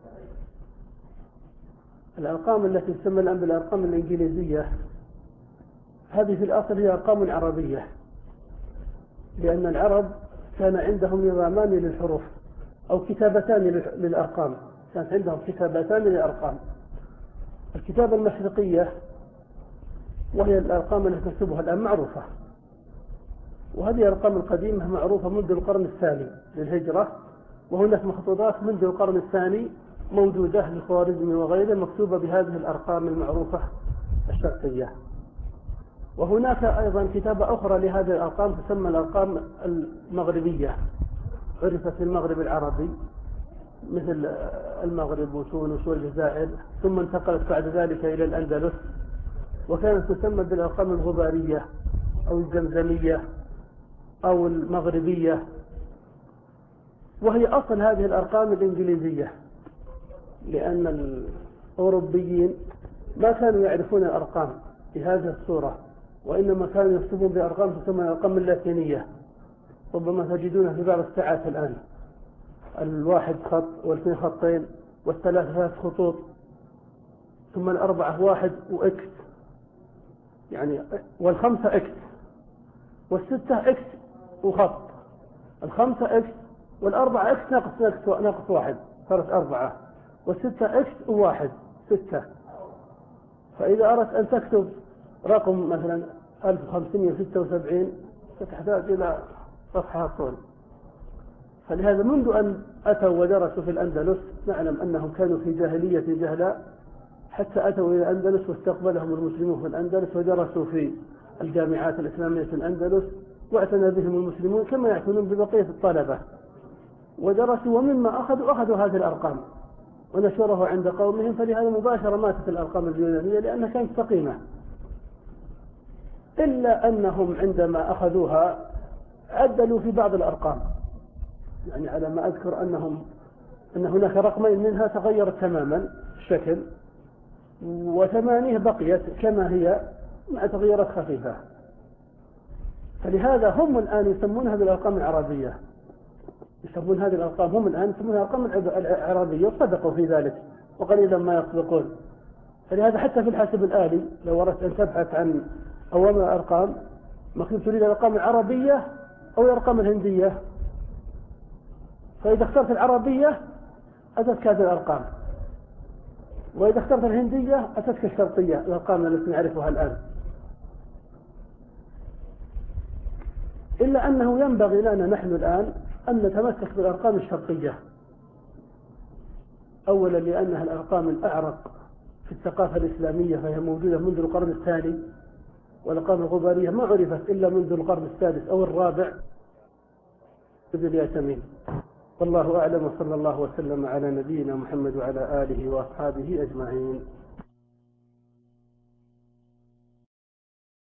[SPEAKER 1] الأرقام التي تسمى الآن بالأرقام الإنجليزية هذه في الأصل هي أرقام عربية، لأن العرب كان عندهم نظامان للحروف أو كتابتان للأرقام، كانت عندهم كتابتان للأرقام. الكتابة المشرقية وهي الأرقام التي نكتبها الآن معروفة، وهذه الأرقام القديمة معروفة منذ القرن الثاني للهجرة، وهناك مخطوطات منذ القرن الثاني موجودة للخوارزمي وغيره مكتوبة بهذه الأرقام المعروفة الشرقية. وهناك أيضا كتابة أخرى لهذه الأرقام تسمى الأرقام المغربية، عرفت في المغرب العربي مثل المغرب وتونس والجزائر، ثم انتقلت بعد ذلك إلى الأندلس، وكانت تسمى بالأرقام الغبارية أو الزمزمية أو المغربية، وهي أصل هذه الأرقام الإنجليزية، لأن الأوروبيين ما كانوا يعرفون الأرقام بهذه الصورة، وإنما كانوا يكتبون بأرقام تسمى الأرقام اللاتينية. ربما تجدونها في بعض الساعات الآن، الواحد خط والاثنين خطين والثلاث ثلاث خطوط، ثم الأربعة واحد وإكس يعني، والخمسة إكس، والستة إكس وخط، الخمسة إكس والأربعة إكس ناقص ناقص واحد صارت أربعة، والستة إكس وواحد ستة. فإذا أردت أن تكتب رقم مثلا ألف وخمسمائة وستة وسبعين ستحتاج إلى صفحة طول. فلهذا منذ أن أتوا ودرسوا في الأندلس نعلم أنهم كانوا في جاهلية جهلاء، حتى أتوا إلى الأندلس واستقبلهم المسلمون في الأندلس ودرسوا في الجامعات الإسلامية في الأندلس، واعتنى بهم المسلمون كما يعتنون ببقية الطلبة، ودرسوا ومما أخذوا أخذوا هذه الأرقام ونشره عند قومهم. فلهذا مباشرة ماتت الأرقام اليونانية لأنها كانت سقيمة، إلا أنهم عندما أخذوها عدلوا في بعض الأرقام، يعني على ما أذكر أنهم أن هناك رقمين منها تغيرت تماما الشكل، وثمانية بقيت كما هي مع تغيرات خفيفة. فلهذا هم الآن يسمونها بالأرقام العربية، يسمون هذه الأرقام هم الآن يسمونها الأرقام العربية، وصدقوا في ذلك وقليلا ما يصدقون. فلهذا حتى في الحاسب الآلي لو أردت أن تبحث عن أوامر الأرقام مكتوب تريد الأرقام العربية أو الأرقام الهندية، فإذا اخترت العربية أتتك هذه الأرقام، وإذا اخترت الهندية أتتك الشرطية الأرقام التي نعرفها الآن. إلا أنه ينبغي لنا نحن الآن أن نتمسك بالأرقام الشرقية، أولا لأنها الأرقام الأعرق في الثقافة الإسلامية، فهي موجودة منذ القرن الثاني، والأرقام الغبارية ما عرفت إلا منذ القرن السادس أو الرابع ابن الياسمين. والله أعلم، وصلى الله وسلم على نبينا محمد وعلى آله وأصحابه أجمعين.